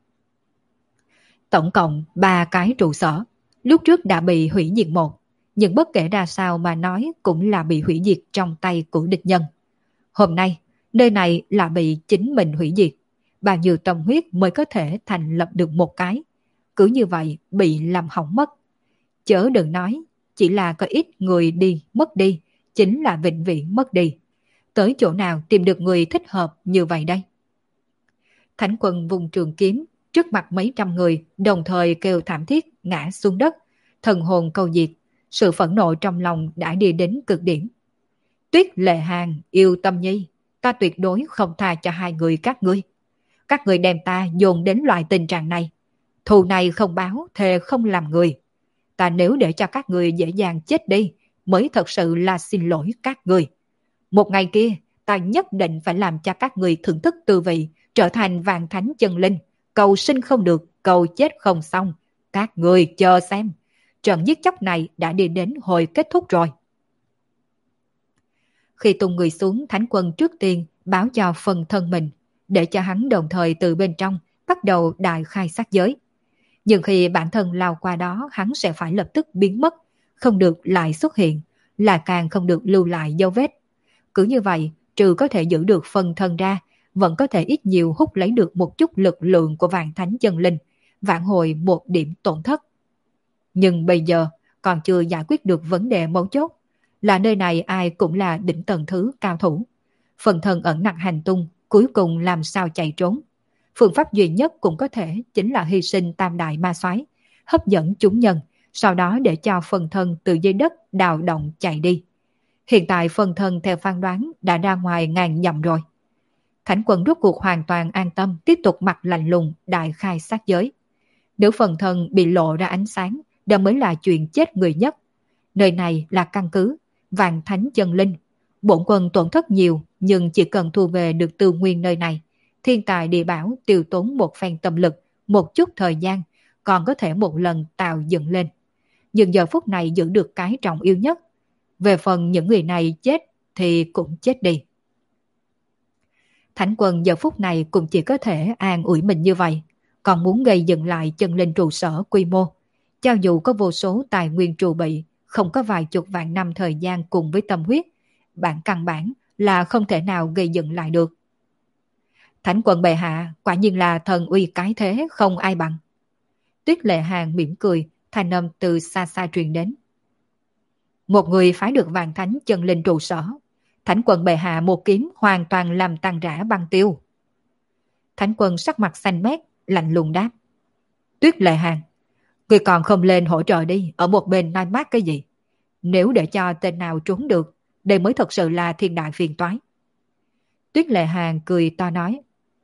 Tổng cộng ba cái trụ sở, lúc trước đã bị hủy diệt một, nhưng bất kể ra sao mà nói cũng là bị hủy diệt trong tay của địch nhân. Hôm nay, nơi này là bị chính mình hủy diệt, bao nhiêu tâm huyết mới có thể thành lập được một cái. Cứ như vậy bị làm hỏng mất. Chớ đừng nói, chỉ là có ít người đi, mất đi, chính là vĩnh viễn mất đi. Tới chỗ nào tìm được người thích hợp như vậy đây? Thánh quân vùng trường kiếm, trước mặt mấy trăm người, đồng thời kêu thảm thiết ngã xuống đất, thần hồn câu diệt, sự phẫn nộ trong lòng đã đi đến cực điểm. Tuyết Lệ Hàng, yêu Tâm Nhi, ta tuyệt đối không tha cho hai người các ngươi. Các người đem ta dồn đến loại tình trạng này. Thù này không báo, thề không làm người. Ta nếu để cho các người dễ dàng chết đi, mới thật sự là xin lỗi các người. Một ngày kia, ta nhất định phải làm cho các người thưởng thức tư vị, trở thành vạn thánh chân linh, cầu sinh không được, cầu chết không xong. Các người chờ xem, trận giết chóc này đã đi đến hồi kết thúc rồi. Khi tung người xuống, thánh quân trước tiên báo cho phần thân mình, để cho hắn đồng thời từ bên trong bắt đầu đại khai sát giới. Nhưng khi bản thân lao qua đó, hắn sẽ phải lập tức biến mất, không được lại xuất hiện, là càng không được lưu lại dấu vết. Cứ như vậy, trừ có thể giữ được phần thân ra, vẫn có thể ít nhiều hút lấy được một chút lực lượng của vạn thánh chân linh, vạn hồi một điểm tổn thất. Nhưng bây giờ còn chưa giải quyết được vấn đề mấu chốt, là nơi này ai cũng là đỉnh tầng thứ cao thủ. Phần thân ẩn nặc hành tung, cuối cùng làm sao chạy trốn. Phương pháp duy nhất cũng có thể chính là hy sinh tam đại ma soái, hấp dẫn chúng nhân, sau đó để cho phần thân từ dưới đất đào động chạy đi. Hiện tại phần thân theo phán đoán đã ra ngoài ngàn dặm rồi. Thánh quân rốt cuộc hoàn toàn an tâm, tiếp tục mặt lạnh lùng đại khai sát giới. Nếu phần thân bị lộ ra ánh sáng, đó mới là chuyện chết người nhất. Nơi này là căn cứ vạn thánh chân linh. Bổn quân tổn thất nhiều, nhưng chỉ cần thu về được tư nguyên nơi này, thiên tài địa bảo tiêu tốn một phen tâm lực, một chút thời gian, còn có thể một lần tạo dựng lên. Nhưng giờ phút này giữ được cái trọng yếu nhất. Về phần những người này chết thì cũng chết đi. Thánh quân giờ phút này cũng chỉ có thể an ủi mình như vậy, còn muốn gây dựng lại chân linh trụ sở quy mô. Cho dù có vô số tài nguyên trụ bị, không có vài chục vạn năm thời gian cùng với tâm huyết, bản căn bản là không thể nào gây dựng lại được. Thánh quân bệ hạ quả nhiên là thần uy cái thế không ai bằng. Tuyết Lệ Hàng mỉm cười, thanh âm từ xa xa truyền đến. Một người phái được vạn thánh chân linh trụ sở, Thánh quân bệ hạ một kiếm hoàn toàn làm tan rã băng tiêu. Thánh quân sắc mặt xanh mét, lạnh lùng đáp. Tuyết Lệ Hàng, người còn không lên hỗ trợ đi, ở một bên nói mát cái gì? Nếu để cho tên nào trốn được, đây mới thật sự là thiên đại phiền toái. Tuyết Lệ Hàng cười to nói.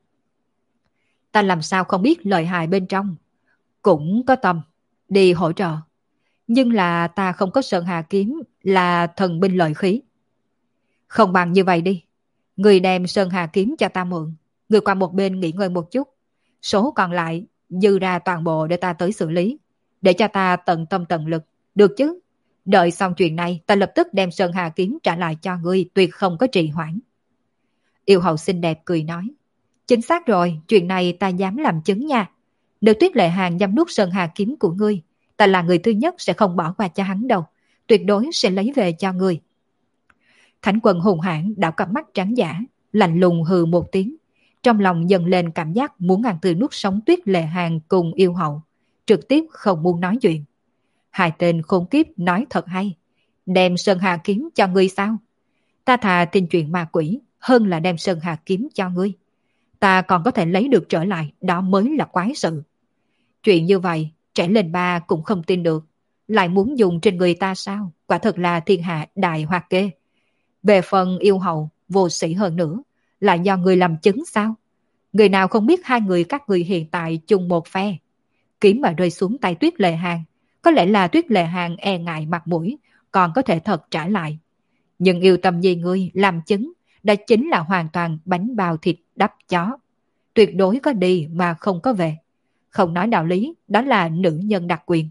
Ta làm sao không biết lợi hại bên trong, cũng có tâm đi hỗ trợ. Nhưng là ta không có Sơn Hà kiếm là thần binh lợi khí. Không bằng như vậy đi, người đem Sơn Hà kiếm cho ta mượn, người qua một bên nghỉ ngơi một chút, số còn lại dư ra toàn bộ để ta tới xử lý, để cho ta tận tâm tận lực, được chứ? Đợi xong chuyện này, ta lập tức đem Sơn Hà kiếm trả lại cho ngươi, tuyệt không có trì hoãn. Yêu hậu xinh đẹp cười nói. Chính xác rồi, chuyện này ta dám làm chứng nha. Nếu Tuyết Lệ Hàng dám nuốt Sơn Hà kiếm của ngươi, ta là người thứ nhất sẽ không bỏ qua cho hắn đâu, tuyệt đối sẽ lấy về cho ngươi. Thánh quân hùng hãn đảo cặp mắt trắng giả, lạnh lùng hừ một tiếng, trong lòng dần lên cảm giác muốn ngàn từ nuốt sống Tuyết Lệ Hàng cùng yêu hậu, trực tiếp không muốn nói chuyện. Hai tên khốn kiếp nói thật hay, đem Sơn Hà kiếm cho ngươi sao? Ta thà tin chuyện ma quỷ hơn là đem Sơn Hà kiếm cho ngươi. Ta còn có thể lấy được trở lại, đó mới là quái sự. Chuyện như vậy, trẻ lên ba cũng không tin được, lại muốn dùng trên người ta sao? Quả thật là thiên hạ đại hoa kê. Về phần yêu hậu, vô sĩ hơn nữa, là do người làm chứng sao? Người nào không biết hai người các người hiện tại chung một phe. Kiếm mà rơi xuống tay Tuyết Lệ Hàng, có lẽ là Tuyết Lệ Hàng e ngại mặt mũi, còn có thể thật trả lại. Nhưng yêu tâm gì ngươi làm chứng, đã chính là hoàn toàn bánh bao thịt đắp chó. Tuyệt đối có đi mà không có về. Không nói đạo lý, đó là nữ nhân đặc quyền.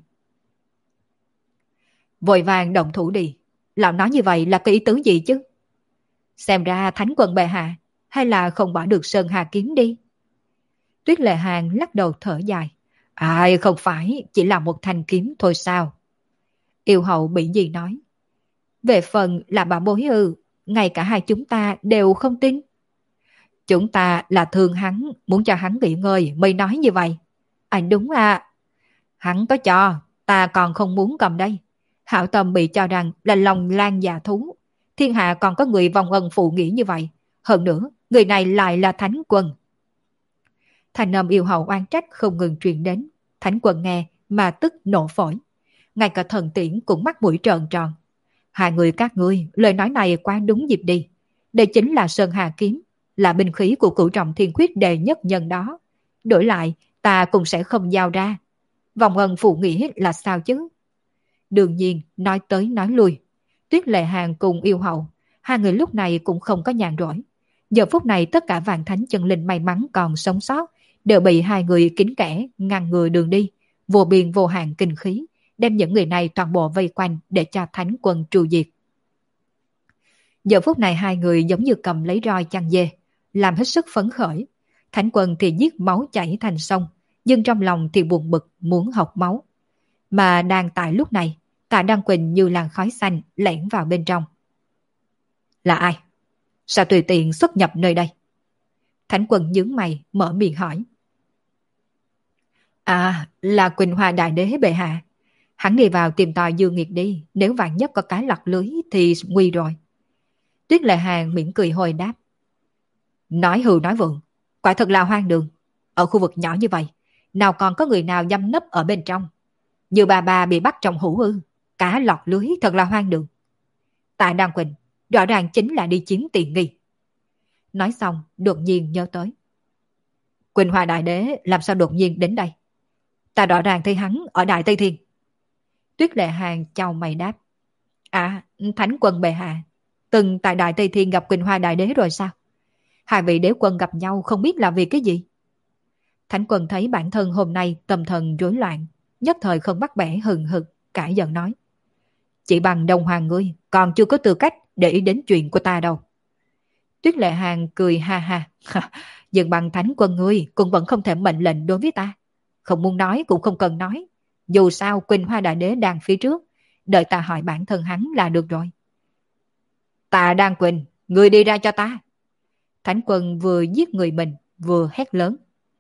Vội vàng động thủ đi. Lão nói như vậy là cái ý tứ gì chứ? Xem ra Thánh quân bệ hạ, hay là không bỏ được Sơn Hà kiếm đi? Tuyết Lệ Hàng lắc đầu thở dài. Ai không phải, chỉ là một thanh kiếm thôi sao? Yêu hậu bị gì nói. Về phần là bà bối ư, ngay cả hai chúng ta đều không tin. Chúng ta là thương hắn, muốn cho hắn nghỉ ngơi mới nói như vậy. Anh đúng à. Hắn có cho, ta còn không muốn cầm đây. Hảo tâm bị cho rằng là lòng lan dạ thú. Thiên hạ còn có người vong ân phụ nghĩa như vậy. Hơn nữa, người này lại là Thánh quân. Thành âm yêu hậu oan trách không ngừng truyền đến. Thánh quân nghe mà tức nổ phổi. Ngay cả thần tiễn cũng mắt mũi tròn tròn. Hai người các ngươi, lời nói này quá đúng dịp đi. Đây chính là Sơn Hà kiếm, là binh khí của cửu trọng thiên khuyết đệ nhất nhân đó. Đổi lại, ta cũng sẽ không giao ra. Vòng ân phụ nghĩa là sao chứ? Đương nhiên, nói tới nói lui. Tuyết Lệ Hàng cùng yêu hậu, hai người lúc này cũng không có nhàn rỗi. Giờ phút này tất cả vạn thánh chân linh may mắn còn sống sót, đều bị hai người kín kẽ ngăn ngừa đường đi, vô biên vô hạn kinh khí, đem những người này toàn bộ vây quanh để cho thánh quân tru diệt. Giờ phút này hai người giống như cầm lấy roi chăn dê, làm hết sức phấn khởi. Thánh quân thì giết máu chảy thành sông, nhưng trong lòng thì buồn bực muốn học máu. Mà đang tại lúc này, Tạ Đăng Quỳnh như làn khói xanh lẻn vào bên trong. Là ai? Sao tùy tiện xuất nhập nơi đây? Thánh quân nhướng mày mở miệng hỏi. À, là Quỳnh Hoa Đại Đế bệ hạ. Hắn đi vào tìm tòi Dương Nghiệt đi, nếu vạn nhất có cái lọt lưới thì nguy rồi. Tuyết Lệ Hàng mỉm cười hồi đáp. Nói hưu nói vượng, quả thật là hoang đường. Ở khu vực nhỏ như vậy, nào còn có người nào nhâm nấp ở bên trong. Như bà bà bị bắt trong hũ ư, cá lọt lưới thật là hoang đường. Tạ Đăng Quỳnh, rõ ràng chính là đi chiếm tiện nghi. Nói xong, đột nhiên nhớ tới. Quỳnh Hoa Đại Đế làm sao đột nhiên đến đây? Ta rõ ràng thấy hắn ở Đại Tây Thiên. Tuyết Lệ Hàng chào mày đáp. À, Thánh quân bệ hạ, từng tại Đại Tây Thiên gặp Quỳnh Hoa Đại Đế rồi sao? Hai vị đế quân gặp nhau không biết là vì cái gì? Thánh quân thấy bản thân hôm nay tâm thần rối loạn, nhất thời không bắt bẻ hừng hực, cãi giận nói. Chỉ bằng đồng hoàng ngươi còn chưa có tư cách để ý đến chuyện của ta đâu. Tuyết Lệ Hàng cười ha ha. Nhưng bằng thánh quân ngươi cũng vẫn không thể mệnh lệnh đối với ta. Không muốn nói cũng không cần nói. Dù sao Quỳnh Hoa Đại Đế đang phía trước. Đợi ta hỏi bản thân hắn là được rồi. Ta đang Quỳnh, ngươi đi ra cho ta. Thánh quân vừa giết người mình, vừa hét lớn.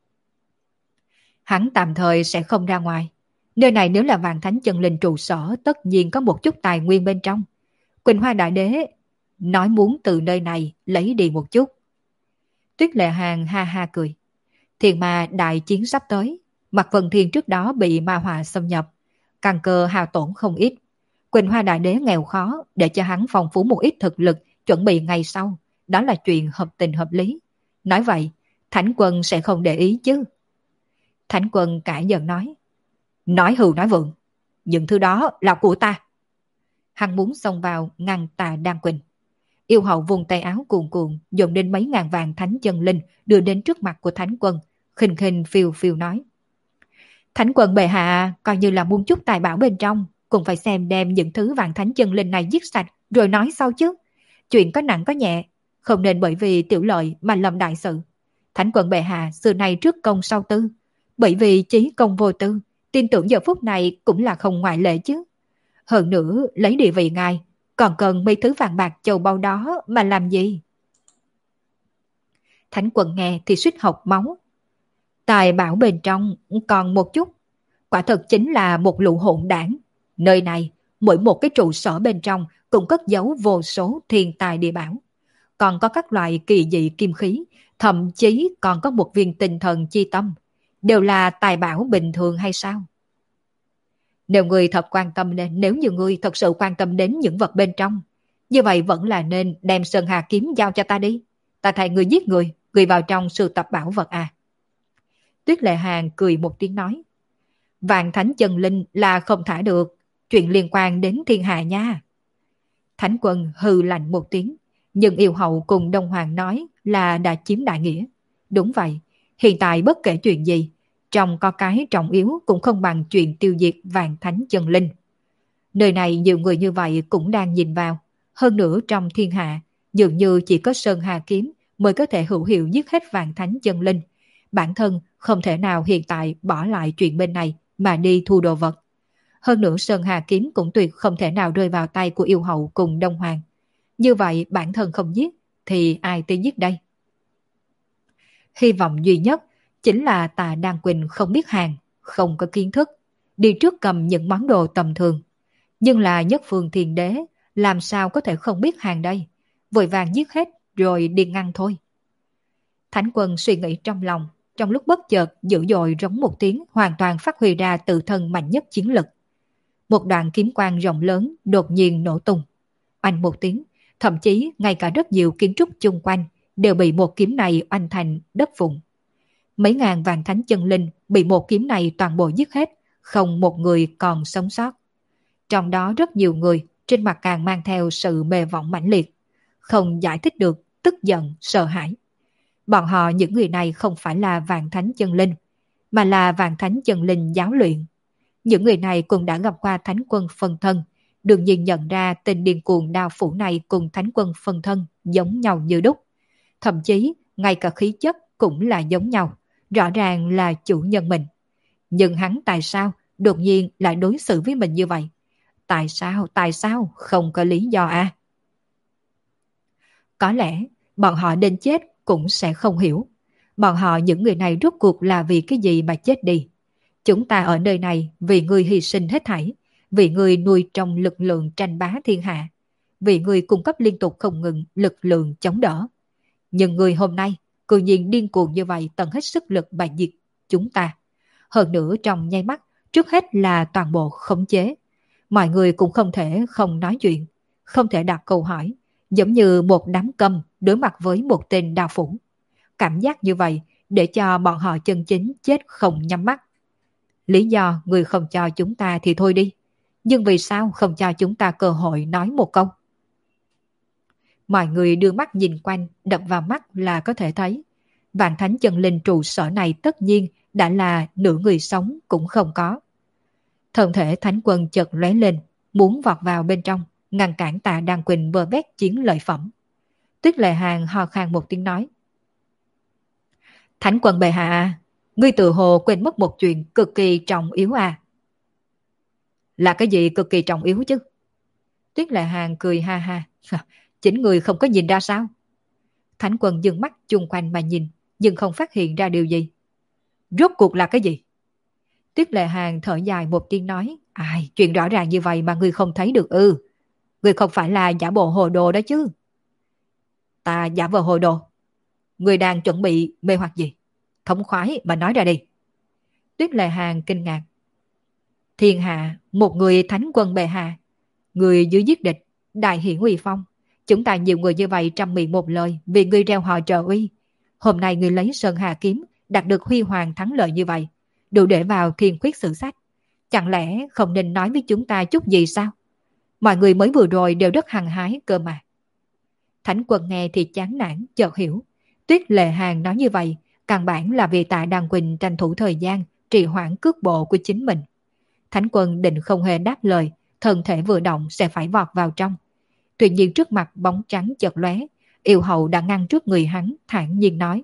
Hắn tạm thời sẽ không ra ngoài. Nơi này nếu là Vạn Thánh Chân Linh trụ sở, tất nhiên có một chút tài nguyên bên trong. Quỳnh Hoa Đại Đế nói muốn từ nơi này lấy đi một chút. Tuyết Lệ Hàng ha ha cười. Thiên ma đại chiến sắp tới. Mạc Vân Thiên trước đó bị ma họa xâm nhập. Căn cơ hao tổn không ít. Quỳnh Hoa Đại Đế nghèo khó để cho hắn phong phú một ít thực lực chuẩn bị ngày sau. Đó là chuyện hợp tình hợp lý. Nói vậy, Thánh Quân sẽ không để ý chứ. Thánh Quân cãi giận nói. Nói hưu nói vượng. Những thứ đó là của ta. Hắn muốn xông vào ngăn Tà Đan Quỳnh. Yêu hậu vùng tay áo cuồn cuộn dồn đến mấy ngàn vàng thánh chân linh đưa đến trước mặt của Thánh Quân. Khinh khinh phiêu phiêu nói. Thánh Quân bệ hạ coi như là muôn chút tài bảo bên trong. Cũng phải xem đem những thứ vàng thánh chân linh này giết sạch rồi nói sau chứ. Chuyện có nặng có nhẹ. Không nên bởi vì tiểu lợi mà lầm đại sự. Thánh Quân bệ hạ xưa nay trước công sau tư. Bởi vì chí công vô tư. Tin tưởng giờ phút này cũng là không ngoại lệ chứ. Hơn nữa lấy địa vị ngài còn cần mấy thứ vàng bạc châu báu đó mà làm gì? Thánh Quân nghe thì suýt hộc máu. Tài bảo bên trong còn một chút. Quả thật chính là một lũ hỗn đảng. Nơi này mỗi một cái trụ sở bên trong cũng cất giấu vô số thiên tài địa bảo. Còn có các loại kỳ dị kim khí. Thậm chí còn có một viên tinh thần chi tâm. Đều là tài bảo bình thường hay sao? Nếu người thật quan tâm đến, nếu như người thật sự quan tâm đến những vật bên trong, như vậy vẫn là nên đem Sơn Hà kiếm giao cho ta đi. Ta thay người giết người, gửi vào trong sưu tập bảo vật à. Tuyết Lệ Hàng cười một tiếng nói. Vạn Thánh Chân Linh là không thả được, chuyện liên quan đến thiên hạ nha. Thánh Quân hừ lạnh một tiếng, nhưng yêu hậu cùng Đông Hoàng nói là đã chiếm đại nghĩa. Đúng vậy, hiện tại bất kể chuyện gì, trong có cái trọng yếu cũng không bằng chuyện tiêu diệt Vạn Thánh Chân Linh. Nơi này nhiều người như vậy cũng đang nhìn vào. Hơn nữa trong thiên hạ, dường như chỉ có Sơn Hà Kiếm mới có thể hữu hiệu giết hết Vạn Thánh Chân Linh. Bản thân không thể nào hiện tại bỏ lại chuyện bên này mà đi thu đồ vật. Hơn nữa Sơn Hà Kiếm cũng tuyệt không thể nào rơi vào tay của yêu hậu cùng Đông Hoàng. Như vậy bản thân không giết thì ai tới giết đây? Hy vọng duy nhất chính là Tà Đan Quỳnh không biết hàng, không có kiến thức, đi trước cầm những món đồ tầm thường. Nhưng là Nhất Phương Thiên Đế, làm sao có thể không biết hàng đây? Vội vàng giết hết rồi đi ngăn thôi. Thánh Quân suy nghĩ trong lòng, trong lúc bất chợt dữ dội rống một tiếng, hoàn toàn phát huy ra tự thân mạnh nhất chiến lực. Một đoạn kiếm quang rộng lớn đột nhiên nổ tung. Oanh một tiếng, thậm chí ngay cả rất nhiều kiến trúc chung quanh đều bị một kiếm này oanh thành đất vụn. Mấy ngàn vạn thánh chân linh bị một kiếm này toàn bộ giết hết, không một người còn sống sót. Trong đó rất nhiều người trên mặt càng mang theo sự mê vọng mãnh liệt, không giải thích được, tức giận, sợ hãi. Bọn họ những người này không phải là vạn thánh chân linh, mà là vạn thánh chân linh giáo luyện. Những người này cũng đã gặp qua Thánh Quân phân thân, đương nhiên nhận ra tên điên cuồng đao phủ này cùng Thánh Quân phân thân giống nhau như đúc. Thậm chí ngay cả khí chất cũng là giống nhau, rõ ràng là chủ nhân mình. Nhưng hắn tại sao đột nhiên lại đối xử với mình như vậy? Tại sao, tại sao không có lý do à? Có lẽ bọn họ đến chết cũng sẽ không hiểu. Bọn họ những người này rốt cuộc là vì cái gì mà chết đi? Chúng ta ở nơi này vì người hy sinh hết thảy, vì người nuôi trong lực lượng tranh bá thiên hạ, vì người cung cấp liên tục không ngừng lực lượng chống đỡ. Nhưng người hôm nay cư nhiên điên cuồng như vậy, tận hết sức lực mà diệt chúng ta. Hơn nữa trong nháy mắt, trước hết là toàn bộ khống chế. Mọi người cũng không thể không nói chuyện, không thể đặt câu hỏi, giống như một đám câm đối mặt với một tên đao phủ. Cảm giác như vậy để cho bọn họ chân chính chết không nhắm mắt. Lý do người không cho chúng ta thì thôi đi, nhưng vì sao không cho chúng ta cơ hội nói một câu? Mọi người đưa mắt nhìn quanh, đập vào mắt là có thể thấy. Vạn Thánh Chân Linh trụ sở này tất nhiên đã là nửa người sống cũng không có. Thân thể Thánh Quân chợt lóe lên, muốn vọt vào bên trong, ngăn cản Tạ Đan Quỳnh vơ vét chiến lợi phẩm. Tuyết Lệ Hàng ho khan một tiếng nói. Thánh quân bệ hạ, ngươi tự hồ quên mất một chuyện cực kỳ trọng yếu à? Là cái gì cực kỳ trọng yếu chứ? Tuyết Lệ Hàng cười ha ha. Chính người không có nhìn ra sao? Thánh quân dừng mắt chung quanh mà nhìn, nhưng không phát hiện ra điều gì. Rốt cuộc là cái gì? Tuyết Lệ Hàng thở dài một tiếng nói. Ai, chuyện rõ ràng như vậy mà ngươi không thấy được ư? Ngươi không phải là giả bộ hồ đồ đó chứ? Ta giả vờ hồ đồ? Ngươi đang chuẩn bị mê hoặc gì? Thống khoái mà nói ra đi. Tuyết Lệ Hàng kinh ngạc. Thiên hạ, một người thánh quân bệ hạ, người dưới giết địch, đại hiển uy phong. Chúng ta nhiều người như vậy trăm miệng một lời vì ngươi reo hò trợ uy. Hôm nay ngươi lấy Sơn Hà kiếm đạt được huy hoàng thắng lợi như vậy, đủ để vào thiên khuyết sử sách. Chẳng lẽ không nên nói với chúng ta chút gì sao? Mọi người mới vừa rồi đều rất hăng hái cơ mà. Thánh quân nghe thì chán nản, chợt hiểu. Tuyết Lệ Hàng nói như vậy, căn bản là vì Tạ Đan Quỳnh tranh thủ thời gian, trì hoãn cước bộ của chính mình. Thánh quân định không hề đáp lời, thân thể vừa động sẽ phải vọt vào trong. Tuy nhiên trước mặt bóng trắng chợt lóe, yêu hậu đã ngăn trước người hắn, thản nhiên nói.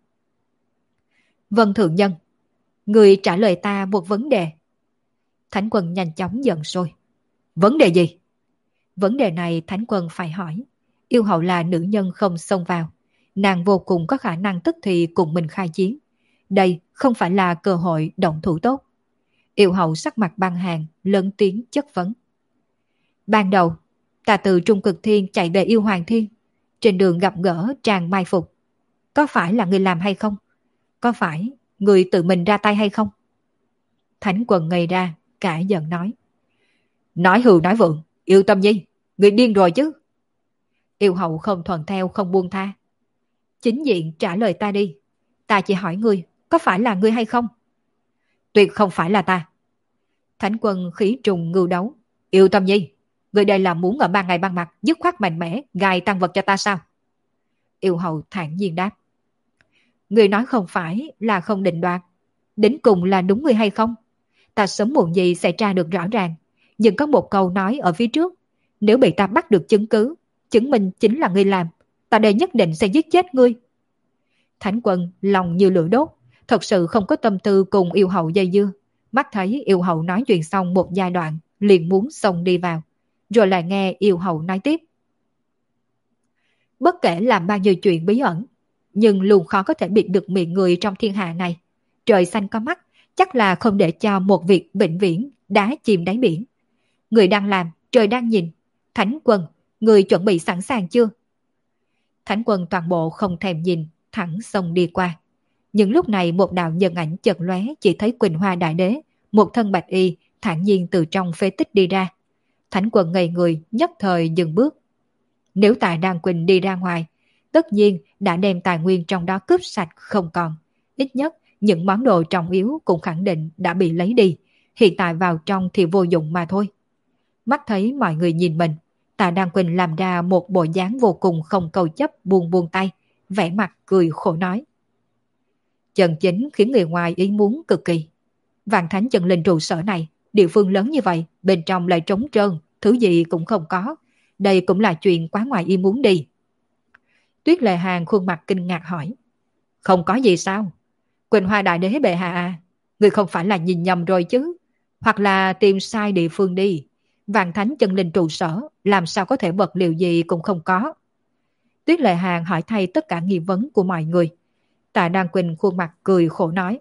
Vân thượng nhân, người trả lời ta một vấn đề. Thánh quân nhanh chóng giận sôi. Vấn đề gì? Vấn đề này thánh quân phải hỏi. Yêu hậu là nữ nhân không xông vào. Nàng vô cùng có khả năng tức thì cùng mình khai chiến. Đây không phải là cơ hội động thủ tốt. Yêu hậu sắc mặt băng hàng, lớn tiếng chất vấn. Ban đầu, ta từ Trung Cực Thiên chạy về Yêu Hoàng Thiên. Trên đường gặp gỡ Tràng Mai Phục. Có phải là người làm hay không? Có phải người tự mình ra tay hay không? Thánh quân ngây ra, cả giận nói. Nói hưu nói vượng, Yêu Tâm Nhi, người điên rồi chứ. Yêu hậu không thuận theo không buông tha. Chính diện trả lời ta đi. Ta chỉ hỏi ngươi, có phải là ngươi hay không? Tuyệt không phải là ta. Thánh quân khí trùng ngưu đấu. Yêu Tâm Nhi, người đây là muốn ở ban ngày ban mặt dứt khoát mạnh mẽ gài tăng vật cho ta sao? Yêu hậu thản nhiên đáp. Người nói không phải là không định đoạt. Đến cùng là đúng người hay không? Ta sớm muộn gì sẽ tra được rõ ràng. Nhưng có một câu nói ở phía trước. Nếu bị ta bắt được chứng cứ, chứng minh chính là ngươi làm, ta đây nhất định sẽ giết chết ngươi. Thánh quân lòng như lửa đốt, thật sự không có tâm tư cùng yêu hậu dây dưa. Mắt thấy yêu hậu nói chuyện xong một giai đoạn, liền muốn xông đi vào. Rồi lại nghe yêu hậu nói tiếp. Bất kể làm bao nhiêu chuyện bí ẩn, nhưng luôn khó có thể bịt được miệng người trong thiên hạ này. Trời xanh có mắt, chắc là không để cho một việc vĩnh viễn đá chìm đáy biển. Người đang làm, trời đang nhìn. Thánh quân, người chuẩn bị sẵn sàng chưa? Thánh quân toàn bộ không thèm nhìn, thẳng xông đi qua. Nhưng lúc này một đạo nhân ảnh chợt lóe, chỉ thấy Quỳnh Hoa Đại Đế, một thân bạch y, thản nhiên từ trong phế tích đi ra. Thánh quân ngây người, nhất thời dừng bước. Nếu Tạ Đan Quỳnh đi ra ngoài, tất nhiên đã đem tài nguyên trong đó cướp sạch không còn. Ít nhất, những món đồ trọng yếu cũng khẳng định đã bị lấy đi. Hiện tại vào trong thì vô dụng mà thôi. Mắt thấy mọi người nhìn mình, Tạ Đan Quỳnh làm ra một bộ dáng vô cùng không cầu chấp, buông buông tay, vẻ mặt cười khổ nói. Chân chính khiến người ngoài ý muốn cực kỳ. Vạn Thánh Chân Linh trụ sở này, địa phương lớn như vậy, bên trong lại trống trơn, thứ gì cũng không có. Đây cũng là chuyện quá ngoài ý muốn đi. Tuyết Lệ Hàng khuôn mặt kinh ngạc hỏi. Không có gì sao? Quỳnh Hoa Đại Đế bệ hạ à? Người không phải là nhìn nhầm rồi chứ? Hoặc là tìm sai địa phương đi. Vạn Thánh Chân Linh trụ sở, làm sao có thể vật liệu gì cũng không có. Tuyết Lệ Hàng hỏi thay tất cả nghi vấn của mọi người. Tạ Đan Quỳnh khuôn mặt cười khổ nói.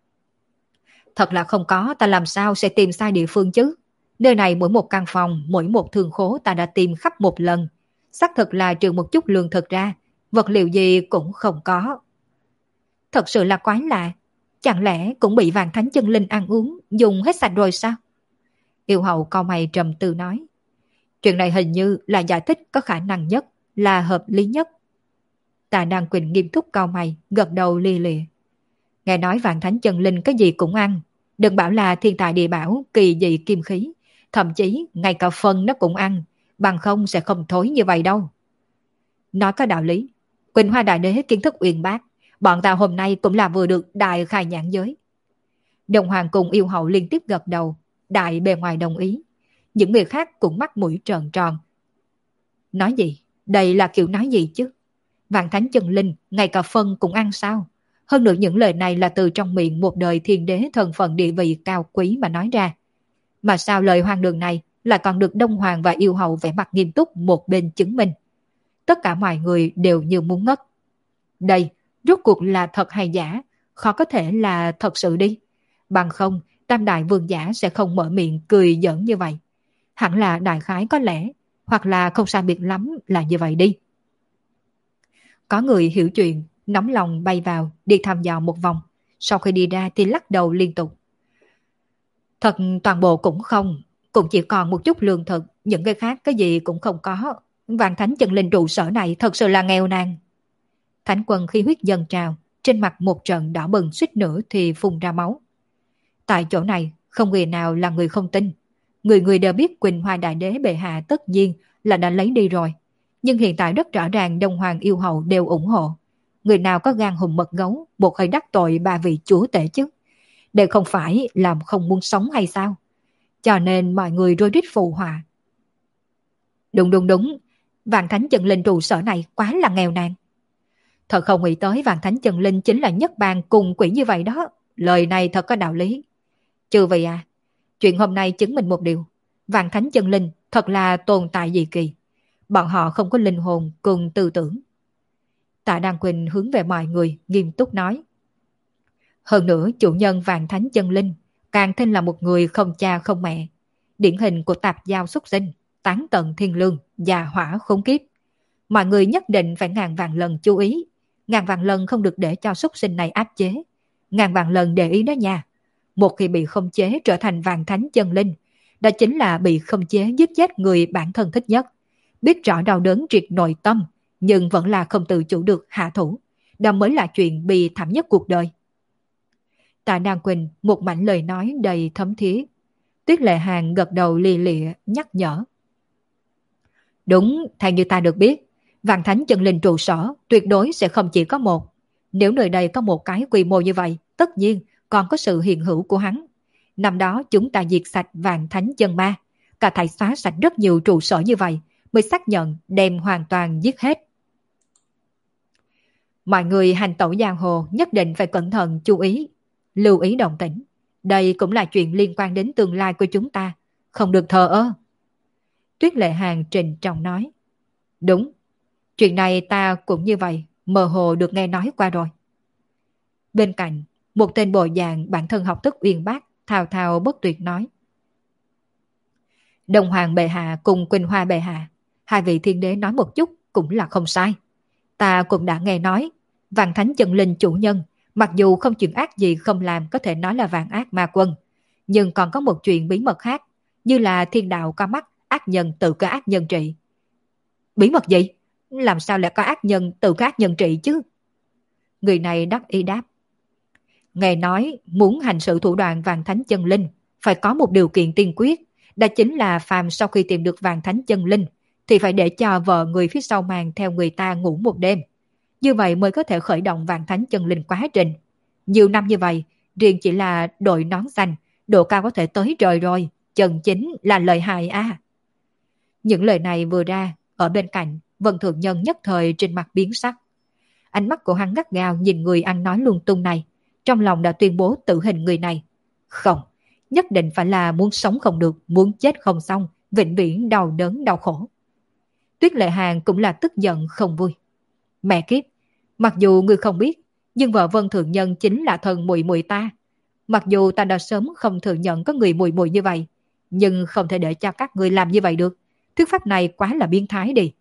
Thật là không có, ta làm sao sẽ tìm sai địa phương chứ? Nơi này mỗi một căn phòng, mỗi một thương khố ta đã tìm khắp một lần. Xác thực là trừ một chút lương thực ra, vật liệu gì cũng không có. Thật sự là quái lạ. Chẳng lẽ cũng bị Vạn Thánh Chân Linh ăn uống, dùng hết sạch rồi sao? Yêu hậu cau mày trầm tư nói. Chuyện này hình như là giải thích có khả năng nhất, là hợp lý nhất. Tạ Đan Quỳnh nghiêm túc cau mày, gật đầu li lịa. Nghe nói Vạn Thánh Chân Linh cái gì cũng ăn. Đừng bảo là thiên tài địa bảo, kỳ dị kim khí. Thậm chí ngay cả phân nó cũng ăn. Bằng không sẽ không thối như vậy đâu. Nói có đạo lý. Quỳnh Hoa Đại Đế kiến thức uyên bác. Bọn ta hôm nay cũng là vừa được đại khai nhãn giới. Đồng Hoàng cùng yêu hậu liên tiếp gật đầu. Đại bề ngoài đồng ý. Những người khác cũng mắt mũi tròn tròn. Nói gì? Đây là kiểu nói gì chứ? Vạn thánh chân linh, ngay cả phân cũng ăn sao? Hơn nữa những lời này là từ trong miệng một đời thiên đế thân phận địa vị cao quý mà nói ra. Mà sao lời hoang đường này lại còn được Đông Hoàng và yêu hậu vẻ mặt nghiêm túc một bên chứng minh? Tất cả mọi người đều như muốn ngất. Đây, rốt cuộc là thật hay giả? Khó có thể là thật sự đi. Bằng không, Tam Đại Vương giả sẽ không mở miệng cười giỡn như vậy. Hẳn là đại khái có lẽ, hoặc là không sai biệt lắm là như vậy đi. Có người hiểu chuyện, nóng lòng bay vào, đi thăm dò một vòng. Sau khi đi ra thì lắc đầu liên tục. Thật toàn bộ cũng không, cũng chỉ còn một chút lương thực, những cái khác cái gì cũng không có. Vạn thánh chân linh trụ sở này thật sự là nghèo nàn. Thánh quân khi huyết dâng trào, trên mặt một trận đỏ bừng suýt nữa thì phun ra máu. Tại chỗ này, không người nào là người không tin. Người người đều biết Quỳnh Hoa Đại Đế bệ hạ tất nhiên là đã lấy đi rồi. Nhưng hiện tại rất rõ ràng Đông Hoàng yêu hậu đều ủng hộ. Người nào có gan hùm mật gấu, một hơi đắc tội ba vị chúa tể chứ. Đều không phải làm không muốn sống hay sao? Cho nên mọi người rối rít phụ họa. Đúng đúng đúng, Vạn Thánh Chân Linh trụ sở này quá là nghèo nàn. Thật không nghĩ tới Vạn Thánh Chân Linh chính là nhất bàn cùng quỷ như vậy đó. Lời này thật có đạo lý. Chư vị à, chuyện hôm nay chứng minh một điều. Vạn Thánh Chân Linh thật là tồn tại dị kỳ. Bọn họ không có linh hồn cùng tư tưởng. Tạ Đan Quỳnh hướng về mọi người nghiêm túc nói. Hơn nữa chủ nhân Vạn Thánh Chân Linh càng thêm là một người không cha không mẹ. Điển hình của tạp giao xuất sinh, tán tận thiên lương và hỏa khốn kiếp. Mọi người nhất định phải ngàn vạn lần chú ý. Ngàn vạn lần không được để cho xuất sinh này áp chế. Ngàn vạn lần để ý đó nha. Một khi bị khống chế trở thành Vạn Thánh Chân Linh, đó chính là bị khống chế giết chết người bản thân thích nhất. Biết rõ đau đớn triệt nội tâm, nhưng vẫn là không tự chủ được hạ thủ. Đó mới là chuyện bi thảm nhất cuộc đời. Tạ Đan Quỳnh một mảnh lời nói đầy thấm thía. Tuyết Lệ Hàn gật đầu lì lịa nhắc nhở. Đúng, theo như ta được biết, Vạn Thánh Chân Linh trụ sở tuyệt đối sẽ không chỉ có một. Nếu nơi đây có một cái quy mô như vậy, tất nhiên còn có sự hiện hữu của hắn. Năm đó chúng ta diệt sạch Vạn Thánh Chân Ma, cả thảy xóa sạch rất nhiều trụ sở như vậy, mới xác nhận đem hoàn toàn giết hết. Mọi người hành tẩu giang hồ nhất định phải cẩn thận chú ý, lưu ý động tĩnh. Đây cũng là chuyện liên quan đến tương lai của chúng ta, không được thờ ơ. Tuyết Lệ Hàn trịnh trọng nói. Đúng, chuyện này ta cũng như vậy, mơ hồ được nghe nói qua rồi. Bên cạnh, một tên bộ dạng bản thân học thức uyên bác, thao thao bất tuyệt nói. Đông Hoàng bệ hạ cùng Quỳnh Hoa bệ hạ, hai vị thiên đế nói một chút cũng là không sai. Ta cũng đã nghe nói, Vạn Thánh Chân Linh chủ nhân, mặc dù không chuyện ác gì không làm có thể nói là vạn ác ma quân, nhưng còn có một chuyện bí mật khác, như là thiên đạo có mắt, ác nhân tự có ác nhân trị. Bí mật gì? Làm sao lại có ác nhân tự có ác nhân trị chứ? Người này đắc ý đáp. Nghe nói muốn hành sự thủ đoạn Vạn Thánh Chân Linh phải có một điều kiện tiên quyết, đó chính là phàm sau khi tìm được Vạn Thánh Chân Linh thì phải để cho vợ người phía sau màn theo người ta ngủ một đêm. Như vậy mới có thể khởi động Vạn Thánh Chân Linh quá trình. Nhiều năm như vậy, riêng chỉ là đội nón xanh, độ cao có thể tới trời rồi, chân chính là lợi hại à. Những lời này vừa ra, ở bên cạnh, Vân Thượng Nhân nhất thời trên mặt biến sắc. Ánh mắt của hắn gắt gao nhìn người ăn nói lung tung này, trong lòng đã tuyên bố tử hình người này. Không, nhất định phải là muốn sống không được, muốn chết không xong, vĩnh viễn đau đớn đau khổ. Tuyết Lệ Hàn cũng là tức giận không vui. Mẹ kiếp, mặc dù ngươi không biết, nhưng vợ Vân Thượng Nhân chính là thần muội muội ta. Mặc dù ta đã sớm không thừa nhận có người muội muội như vậy, nhưng không thể để cho các ngươi làm như vậy được. Thuyết pháp này quá là biến thái đi.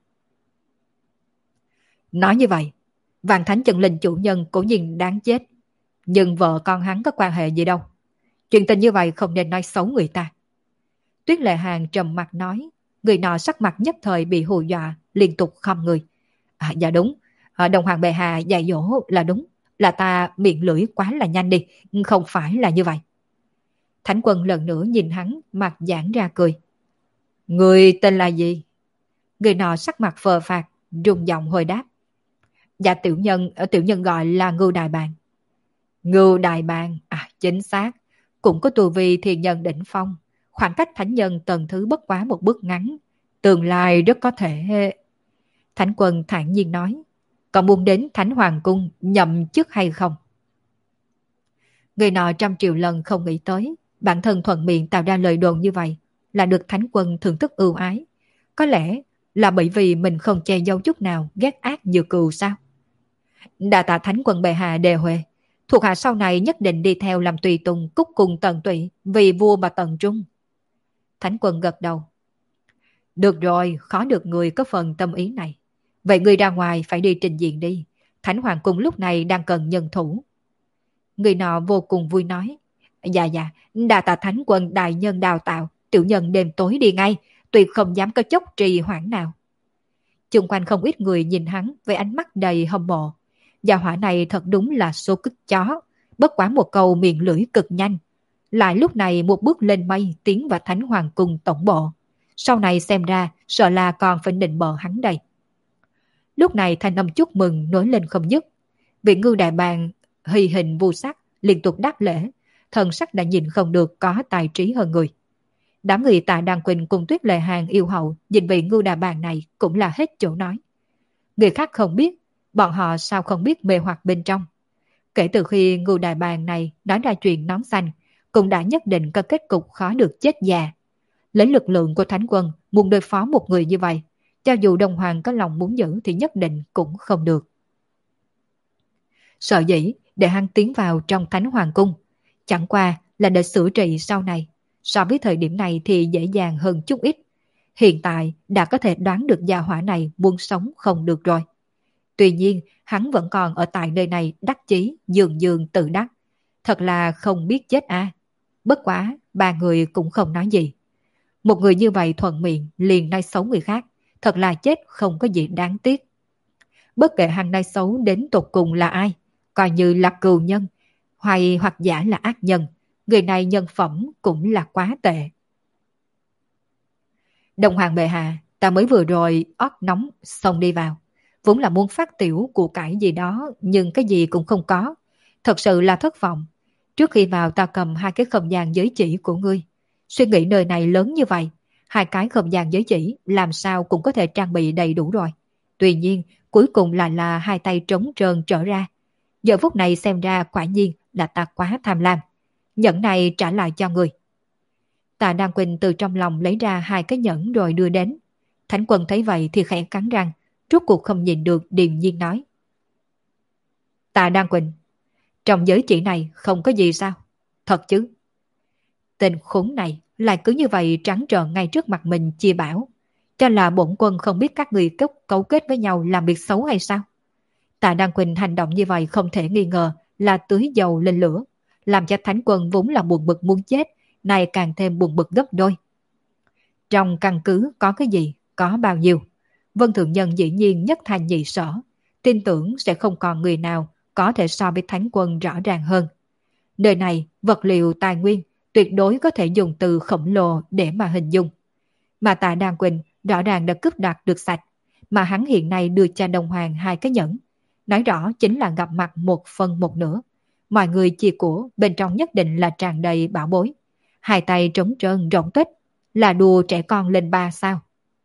Nói như vậy, Vạn Thánh Chân Linh chủ nhân cố nhiên đáng chết. Nhưng vợ con hắn có quan hệ gì đâu. Chuyện tình như vậy không nên nói xấu người ta. Tuyết Lệ Hàn trầm mặt nói. Người nọ sắc mặt nhất thời bị hù dọa, liên tục khom người. À, dạ đúng, à, Đồng Hoàng bệ hạ dạy dỗ là đúng. Là ta miệng lưỡi quá là nhanh đi, không phải là như vậy. Thánh Quân lần nữa nhìn hắn, mặt giãn ra cười. Người tên là gì? Người nọ sắc mặt phờ phạc, rung giọng hồi đáp. Dạ tiểu nhân, tiểu nhân gọi là Ngưu Đại Bàng. Ngưu Đại Bàng, à chính xác, cũng có tu vi thiên nhân đỉnh phong, khoảng cách thánh nhân tầng thứ bất quá một bước ngắn, tương lai rất có thể. Thánh Quân thản nhiên nói, còn muốn đến Thánh Hoàng Cung nhậm chức hay không? Người nọ trăm triệu lần không nghĩ tới, bản thân thuận miệng tạo ra lời đồn như vậy là được Thánh Quân thưởng thức ưu ái. Có lẽ là bởi vì mình không che giấu chút nào ghét ác như cừu sao? Đa tạ Thánh Quân bệ hạ đề huệ, thuộc hạ sau này nhất định đi theo làm tùy tùng cúc cùng tận tụy vì vua mà tận trung. Thánh Quân gật đầu. Được rồi, khó được người có phần tâm ý này. Vậy người ra ngoài phải đi trình diện đi. Thánh Hoàng Cung lúc này đang cần nhân thủ. Người nọ vô cùng vui nói. Dạ dạ, đa tạ Thánh Quân đại nhân đào tạo, tiểu nhân đêm tối đi ngay, tuyệt không dám có chốc trì hoãn nào. Chung quanh không ít người nhìn hắn với ánh mắt đầy hâm mộ. Gia hỏa này thật đúng là số cứt chó, bất quá một câu miệng lưỡi cực nhanh. Lại lúc này một bước lên mây tiến vào Thánh Hoàng Cung tổng bộ. Sau này xem ra sợ là còn phải nịnh bợ hắn đây. Lúc này thanh âm chúc mừng nổi lên không dứt. Vị ngư đại bàng hì hình vu sắc liên tục đáp lễ, thần sắc đã nhìn không được có tài trí hơn người. Đám người Tạ Đăng Quỳnh cùng Tuyết Lệ Hàng yêu hậu nhìn vị ngư đại bàng này cũng là hết chỗ nói. Người khác không biết, bọn họ sao không biết mê hoặc bên trong. Kể từ khi ngư đại bàng này nói ra chuyện nón xanh, cũng đã nhất định có kết cục khó được chết già. Lấy lực lượng của Thánh Quân muốn đối phó một người như vậy, cho dù Đông Hoàng có lòng muốn giữ thì nhất định cũng không được. Sợ dĩ để hắn tiến vào trong Thánh Hoàng Cung, chẳng qua là để xử trị sau này. So với thời điểm này thì dễ dàng hơn chút ít. Hiện tại đã có thể đoán được gia hỏa này muốn sống không được rồi. Tuy nhiên hắn vẫn còn ở tại nơi này đắc chí dường dường tự đắc. Thật là không biết chết à. Bất quá ba người cũng không nói gì. Một người như vậy thuận miệng liền nói xấu người khác, thật là chết không có gì đáng tiếc. Bất kể hắn nói xấu đến tột cùng là ai, coi như là cừu nhân, hay hoặc giả là ác nhân, người này nhân phẩm cũng là quá tệ. Đồng Hoàng bệ hạ, ta mới vừa rồi ót nóng xông đi vào, vốn là muốn phát tiểu của cải gì đó, nhưng cái gì cũng không có, thật sự là thất vọng. Trước khi vào ta cầm hai cái không gian giới chỉ của ngươi, suy nghĩ nơi này lớn như vậy, hai cái không gian giới chỉ làm sao cũng có thể trang bị đầy đủ rồi. Tuy nhiên, cuối cùng lại là hai tay trống trơn trở ra. Giờ phút này xem ra quả nhiên là ta quá tham lam. Nhẫn này trả lại cho người. Tạ Đăng Quỳnh từ trong lòng lấy ra hai cái nhẫn rồi đưa đến. Thánh Quân thấy vậy thì khẽ cắn răng, rốt cuộc không nhìn được điềm nhiên nói. Tạ Đăng Quỳnh, trong giới chỉ này không có gì sao? Thật chứ? Tên khốn này lại cứ như vậy trắng trợn ngay trước mặt mình chia bảo. Cho là bổn quân không biết các người cấu, cấu kết với nhau làm việc xấu hay sao? Tạ Đăng Quỳnh hành động như vậy không thể nghi ngờ là tưới dầu lên lửa, làm cho Thánh Quân vốn là buồn bực muốn chết, nay càng thêm buồn bực gấp đôi. Trong căn cứ có cái gì, có bao nhiêu? Vân Thượng Nhân dĩ nhiên nhất thành nhị sở, tin tưởng sẽ không còn người nào có thể so với Thánh Quân rõ ràng hơn. Nơi này, vật liệu tài nguyên tuyệt đối có thể dùng từ khổng lồ để mà hình dung. Mà Tạ Đăng Quỳnh rõ ràng đã cướp đoạt được sạch, mà hắn hiện nay đưa cho Đông Hoàng hai cái nhẫn. Nói rõ chính là gặp mặt một phần một nửa. Mọi người chia của bên trong nhất định là tràn đầy bảo bối. Hai tay trống trơn rỗng tuếch, là đùa trẻ con lên ba sao.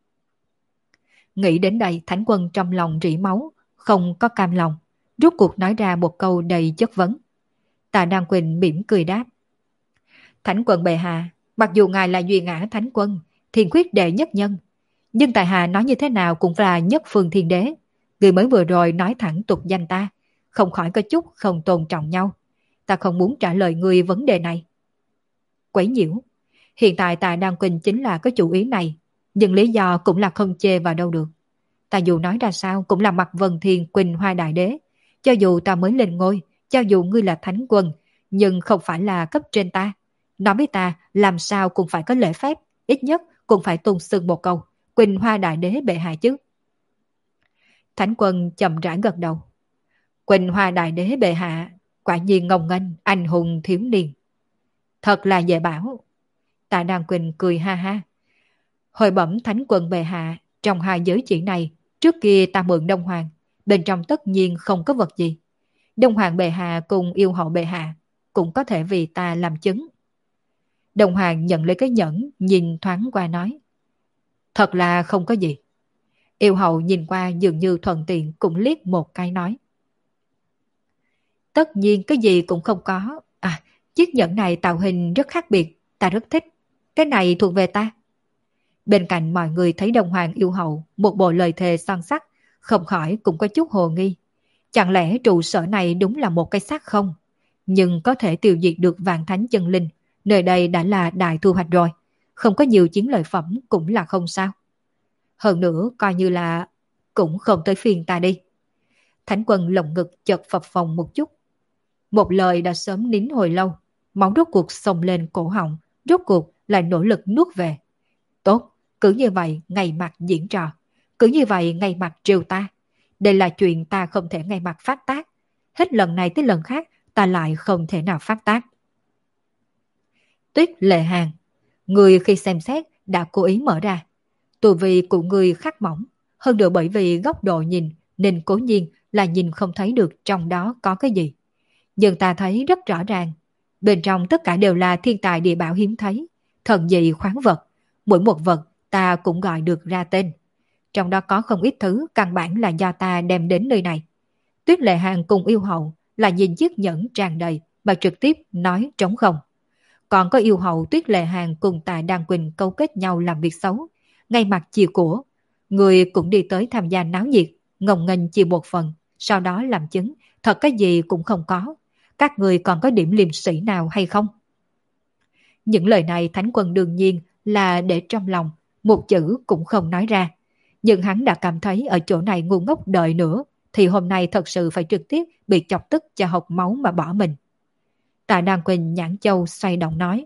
Nghĩ đến đây Thánh Quân trong lòng rỉ máu, không có cam lòng, rút cuộc nói ra một câu đầy chất vấn. Tạ Đăng Quỳnh mỉm cười đáp. Thánh Quân bệ hạ, mặc dù ngài là duy ngã Thánh Quân, thiên khuyết đệ nhất nhân, nhưng tại hạ nói như thế nào cũng là nhất phương thiên đế. Người mới vừa rồi nói thẳng tục danh ta, không khỏi có chút không tôn trọng nhau. Ta không muốn trả lời người vấn đề này. Quấy nhiễu. Hiện tại Tạ Đăng Quỳnh chính là có chủ ý này, nhưng lý do cũng là không chê vào đâu được. Ta dù nói ra sao cũng là mặt Vân Thiên Quỳnh Hoa Đại Đế. Cho dù ta mới lên ngôi, cho dù ngươi là Thánh Quân, nhưng không phải là cấp trên ta. Nói với ta làm sao cũng phải có lễ phép, ít nhất cũng phải tôn xưng một câu Quỳnh Hoa Đại Đế bệ hạ chứ. Thánh Quân chậm rãi gật đầu. Quỳnh Hoa Đại Đế bệ hạ, quả nhiên ngông nghênh, anh hùng thiếu niên. Thật là dễ bảo. Tạ Đăng Quỳnh cười ha ha. Hồi bẩm Thánh Quân bệ hạ, trong hai giới chỉ này, trước kia ta mượn Đông Hoàng, bên trong tất nhiên không có vật gì. Đông Hoàng bệ hạ cùng yêu hậu bệ hạ cũng có thể vì ta làm chứng. Đông Hoàng nhận lấy cái nhẫn, nhìn thoáng qua nói. Thật là không có gì. Yêu hậu nhìn qua dường như thuận tiện cũng liếc một cái nói. Tất nhiên cái gì cũng không có. À, chiếc nhẫn này tạo hình rất khác biệt, ta rất thích. Cái này thuộc về ta. Bên cạnh mọi người thấy đồng hoàng yêu hậu một bộ lời thề son sắt, không khỏi cũng có chút hồ nghi. Chẳng lẽ trụ sở này đúng là một cái xác không? Nhưng có thể tiêu diệt được vạn thánh chân linh, nơi đây đã là đại thu hoạch rồi. Không có nhiều chiến lợi phẩm cũng là không sao. Hơn nữa coi như là cũng không tới phiên ta đi. Thánh quân lồng ngực chợt phập phồng một chút. Một lời đã sớm nín hồi lâu, máu rốt cuộc xông lên cổ họng, rốt cuộc lại nỗ lực nuốt về. Tốt, cứ như vậy ngay mặt diễn trò, cứ như vậy ngay mặt trêu ta. Đây là chuyện ta không thể ngay mặt phát tác. Hết lần này tới lần khác ta lại không thể nào phát tác. Tuyết Lệ Hàng, người khi xem xét đã cố ý mở ra. Tu vi của người khắc mỏng, hơn nữa bởi vì góc độ nhìn nên cố nhiên là nhìn không thấy được trong đó có cái gì. Nhưng ta thấy rất rõ ràng, bên trong tất cả đều là thiên tài địa bảo hiếm thấy, thần dị khoáng vật, mỗi một vật ta cũng gọi được ra tên. Trong đó có không ít thứ căn bản là do ta đem đến nơi này. Tuyết Lệ Hàng cùng yêu hậu là nhìn chiếc nhẫn tràn đầy mà trực tiếp nói trống không. Còn có yêu hậu Tuyết Lệ Hàng cùng Tạ Đan Quỳnh câu kết nhau làm việc xấu, ngay mặt chia của. Người cũng đi tới tham gia náo nhiệt, ngông nghênh chia một phần, sau đó làm chứng, thật cái gì cũng không có. Các người còn có điểm liêm sĩ nào hay không? Những lời này Thánh Quân đương nhiên là để trong lòng, một chữ cũng không nói ra. Nhưng hắn đã cảm thấy ở chỗ này ngu ngốc đợi nữa, thì hôm nay thật sự phải trực tiếp bị chọc tức cho học máu mà bỏ mình. Tạ Đan Quỳnh nhãn châu xoay động nói.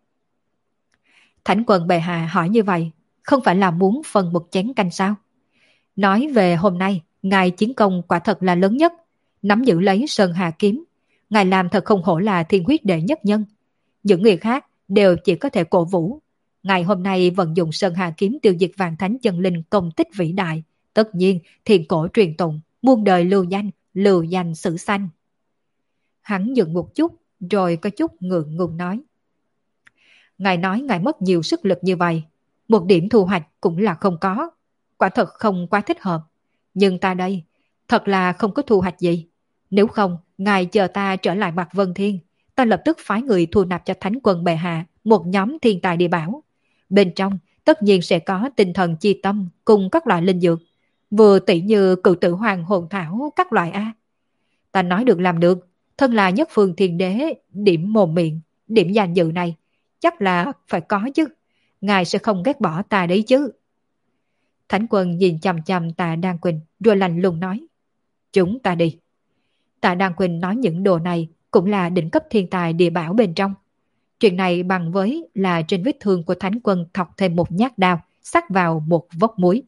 Thánh Quân bệ hạ hỏi như vậy, không phải là muốn phân một chén canh sao? Nói về hôm nay, ngài chiến công quả thật là lớn nhất, nắm giữ lấy Sơn Hà Kiếm. Ngài làm thật không hổ là thiên huyết đệ nhất nhân. Những người khác đều chỉ có thể cổ vũ. Ngài hôm nay vận dụng Sơn Hà Kiếm tiêu diệt vạn thánh chân linh công tích vĩ đại. Tất nhiên thiên cổ truyền tụng, muôn đời lưu danh, lưu danh sử sanh. Hắn dừng một chút, rồi có chút ngượng ngùng nói. Ngài nói ngài mất nhiều sức lực như vậy, một điểm thu hoạch cũng là không có. Quả thật không quá thích hợp. Nhưng ta đây, thật là không có thu hoạch gì. Nếu không, ngài chờ ta trở lại Mạc Vân Thiên, ta lập tức phái người thu nạp cho Thánh Quân bệ hạ một nhóm thiên tài địa bảo. Bên trong tất nhiên sẽ có tinh thần chi tâm cùng các loại linh dược, vừa tỷ như cựu tử hoàng hồn thảo các loại A. Ta nói được làm được, thân là nhất phương thiên đế, điểm mồm miệng, điểm danh dự này, chắc là phải có chứ. Ngài sẽ không ghét bỏ ta đấy chứ. Thánh Quân nhìn chằm chằm Tạ Đan Quỳnh rồi lạnh lùng nói. Chúng ta đi. Tạ Đan Quỳnh nói những đồ này cũng là đỉnh cấp thiên tài địa bảo bên trong. Chuyện này bằng với là trên vết thương của Thánh Quân thọc thêm một nhát đao, sắc vào một vốc muối.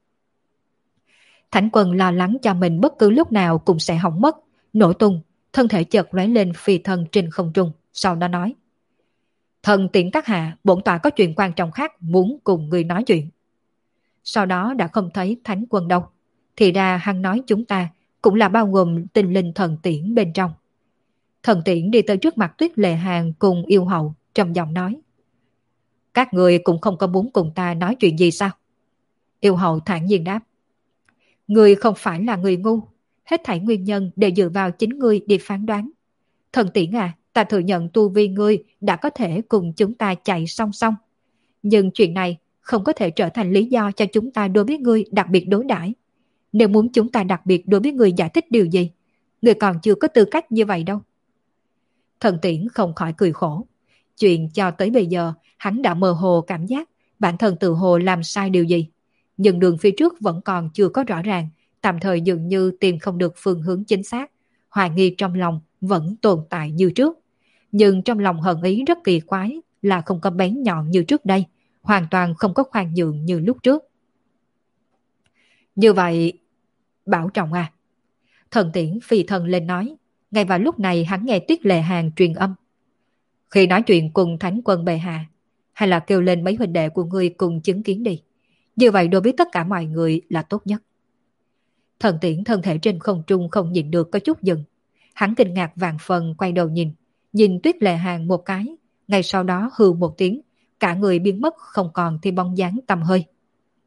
Thánh Quân lo lắng cho mình bất cứ lúc nào cũng sẽ hỏng mất, nổ tung, thân thể chợt lóe lên phi thân trên không trung, sau đó nói. Thần tiễn các hạ, bổn tọa có chuyện quan trọng khác muốn cùng người nói chuyện. Sau đó đã không thấy Thánh Quân đâu. Thì ra hắn nói chúng ta cũng là bao gồm tinh linh thần tiễn bên trong. Thần tiễn đi tới trước mặt Tuyết Lệ Hàng cùng yêu hậu, trầm giọng nói. Các người cũng không có muốn cùng ta nói chuyện gì sao? Yêu hậu thản nhiên đáp. Người không phải là người ngu, hết thảy nguyên nhân đều dựa vào chính ngươi để phán đoán. Thần tiễn à, ta thừa nhận tu vi ngươi đã có thể cùng chúng ta chạy song song. Nhưng chuyện này không có thể trở thành lý do cho chúng ta đối với ngươi đặc biệt đối đãi. Nếu muốn chúng ta đặc biệt đối với ngươi giải thích điều gì, ngươi còn chưa có tư cách như vậy đâu. Thần tiễn không khỏi cười khổ. Chuyện cho tới bây giờ, hắn đã mơ hồ cảm giác bản thân tự hồ làm sai điều gì. Nhưng đường phía trước vẫn còn chưa có rõ ràng, tạm thời dường như tìm không được phương hướng chính xác. Hoài nghi trong lòng vẫn tồn tại như trước. Nhưng trong lòng hận ý rất kỳ quái là không có bén nhọn như trước đây, hoàn toàn không có khoan nhượng như lúc trước. Như vậy, bảo trọng à. Thần tiễn phi thần lên nói. Ngay vào lúc này hắn nghe Tuyết Lệ Hàng truyền âm. Khi nói chuyện cùng Thánh Quân bệ hạ, hay là kêu lên mấy huynh đệ của ngươi cùng chứng kiến đi. Như vậy đối với tất cả mọi người là tốt nhất. Thần tiễn thân thể trên không trung không nhìn được có chút dừng. Hắn kinh ngạc vạn phần quay đầu nhìn, nhìn Tuyết Lệ Hàng một cái, ngay sau đó hừ một tiếng, cả người biến mất không còn thì bóng dáng tăm hơi.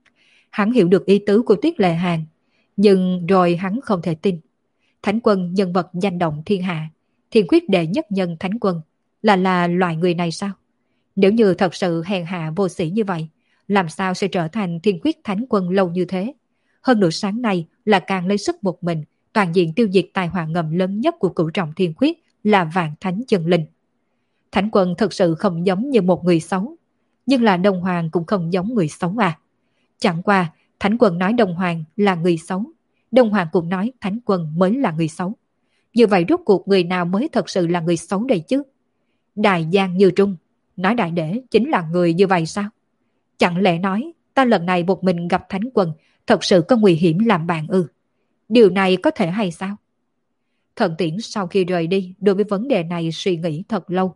Hắn hiểu được ý tứ của Tuyết Lệ Hàn, nhưng rồi hắn không thể tin. Thánh quân nhân vật danh động thiên hạ, thiên quyết đệ nhất nhân thánh quân, là là loại người này sao? Nếu như thật sự hèn hạ vô sĩ như vậy, làm sao sẽ trở thành thiên quyết thánh quân lâu như thế? Hơn nữa sáng nay là càng lấy sức một mình, toàn diện tiêu diệt tai họa ngầm lớn nhất của cửu trọng thiên quyết là vạn thánh chân linh. Thánh quân thật sự không giống như một người xấu, nhưng là Đông Hoàng cũng không giống người xấu à. Chẳng qua, Thánh quân nói Đông Hoàng là người xấu, Đông Hoàng cũng nói Thánh quân mới là người xấu. Như vậy rốt cuộc người nào mới thật sự là người xấu đây chứ? Đại Giang Như Trung, nói đại đế chính là người như vậy sao? Chẳng lẽ nói ta lần này một mình gặp Thánh quân thật sự có nguy hiểm làm bạn ư? Điều này có thể hay sao? Thần Tiễn sau khi rời đi đối với vấn đề này suy nghĩ thật lâu.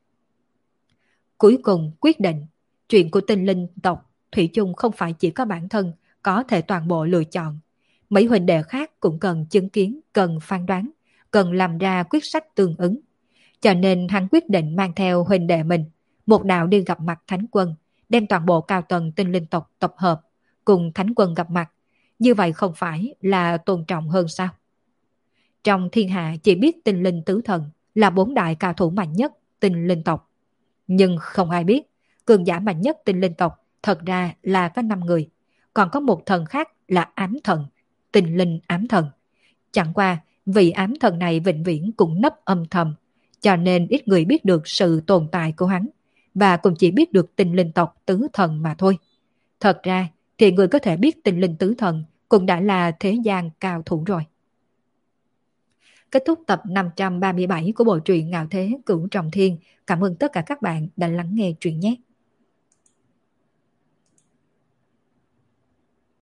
Cuối cùng quyết định, chuyện của tinh linh tộc Thủy chung không phải chỉ có bản thân có thể toàn bộ lựa chọn. Mấy huynh đệ khác cũng cần chứng kiến, cần phán đoán, cần làm ra quyết sách tương ứng. Cho nên hắn quyết định mang theo huynh đệ mình, một đạo đi gặp mặt Thánh quân, đem toàn bộ cao tầng tinh linh tộc tập hợp, cùng Thánh quân gặp mặt. Như vậy không phải là tôn trọng hơn sao? Trong thiên hạ chỉ biết tinh linh tứ thần là bốn đại cao thủ mạnh nhất tinh linh tộc. Nhưng không ai biết, cường giả mạnh nhất tinh linh tộc thật ra là có năm người. Còn có một thần khác là ám thần, tinh linh ám thần. Chẳng qua, vị ám thần này vĩnh viễn cũng nấp âm thầm, cho nên ít người biết được sự tồn tại của hắn, và cũng chỉ biết được tinh linh tộc tứ thần mà thôi. Thật ra, thì người có thể biết tinh linh tứ thần cũng đã là thế gian cao thủ rồi. Kết thúc tập năm trăm ba mươi bảy của bộ truyện Ngạo Thế Cửu Trọng Thiên. Cảm ơn tất cả các bạn đã lắng nghe truyện nhé.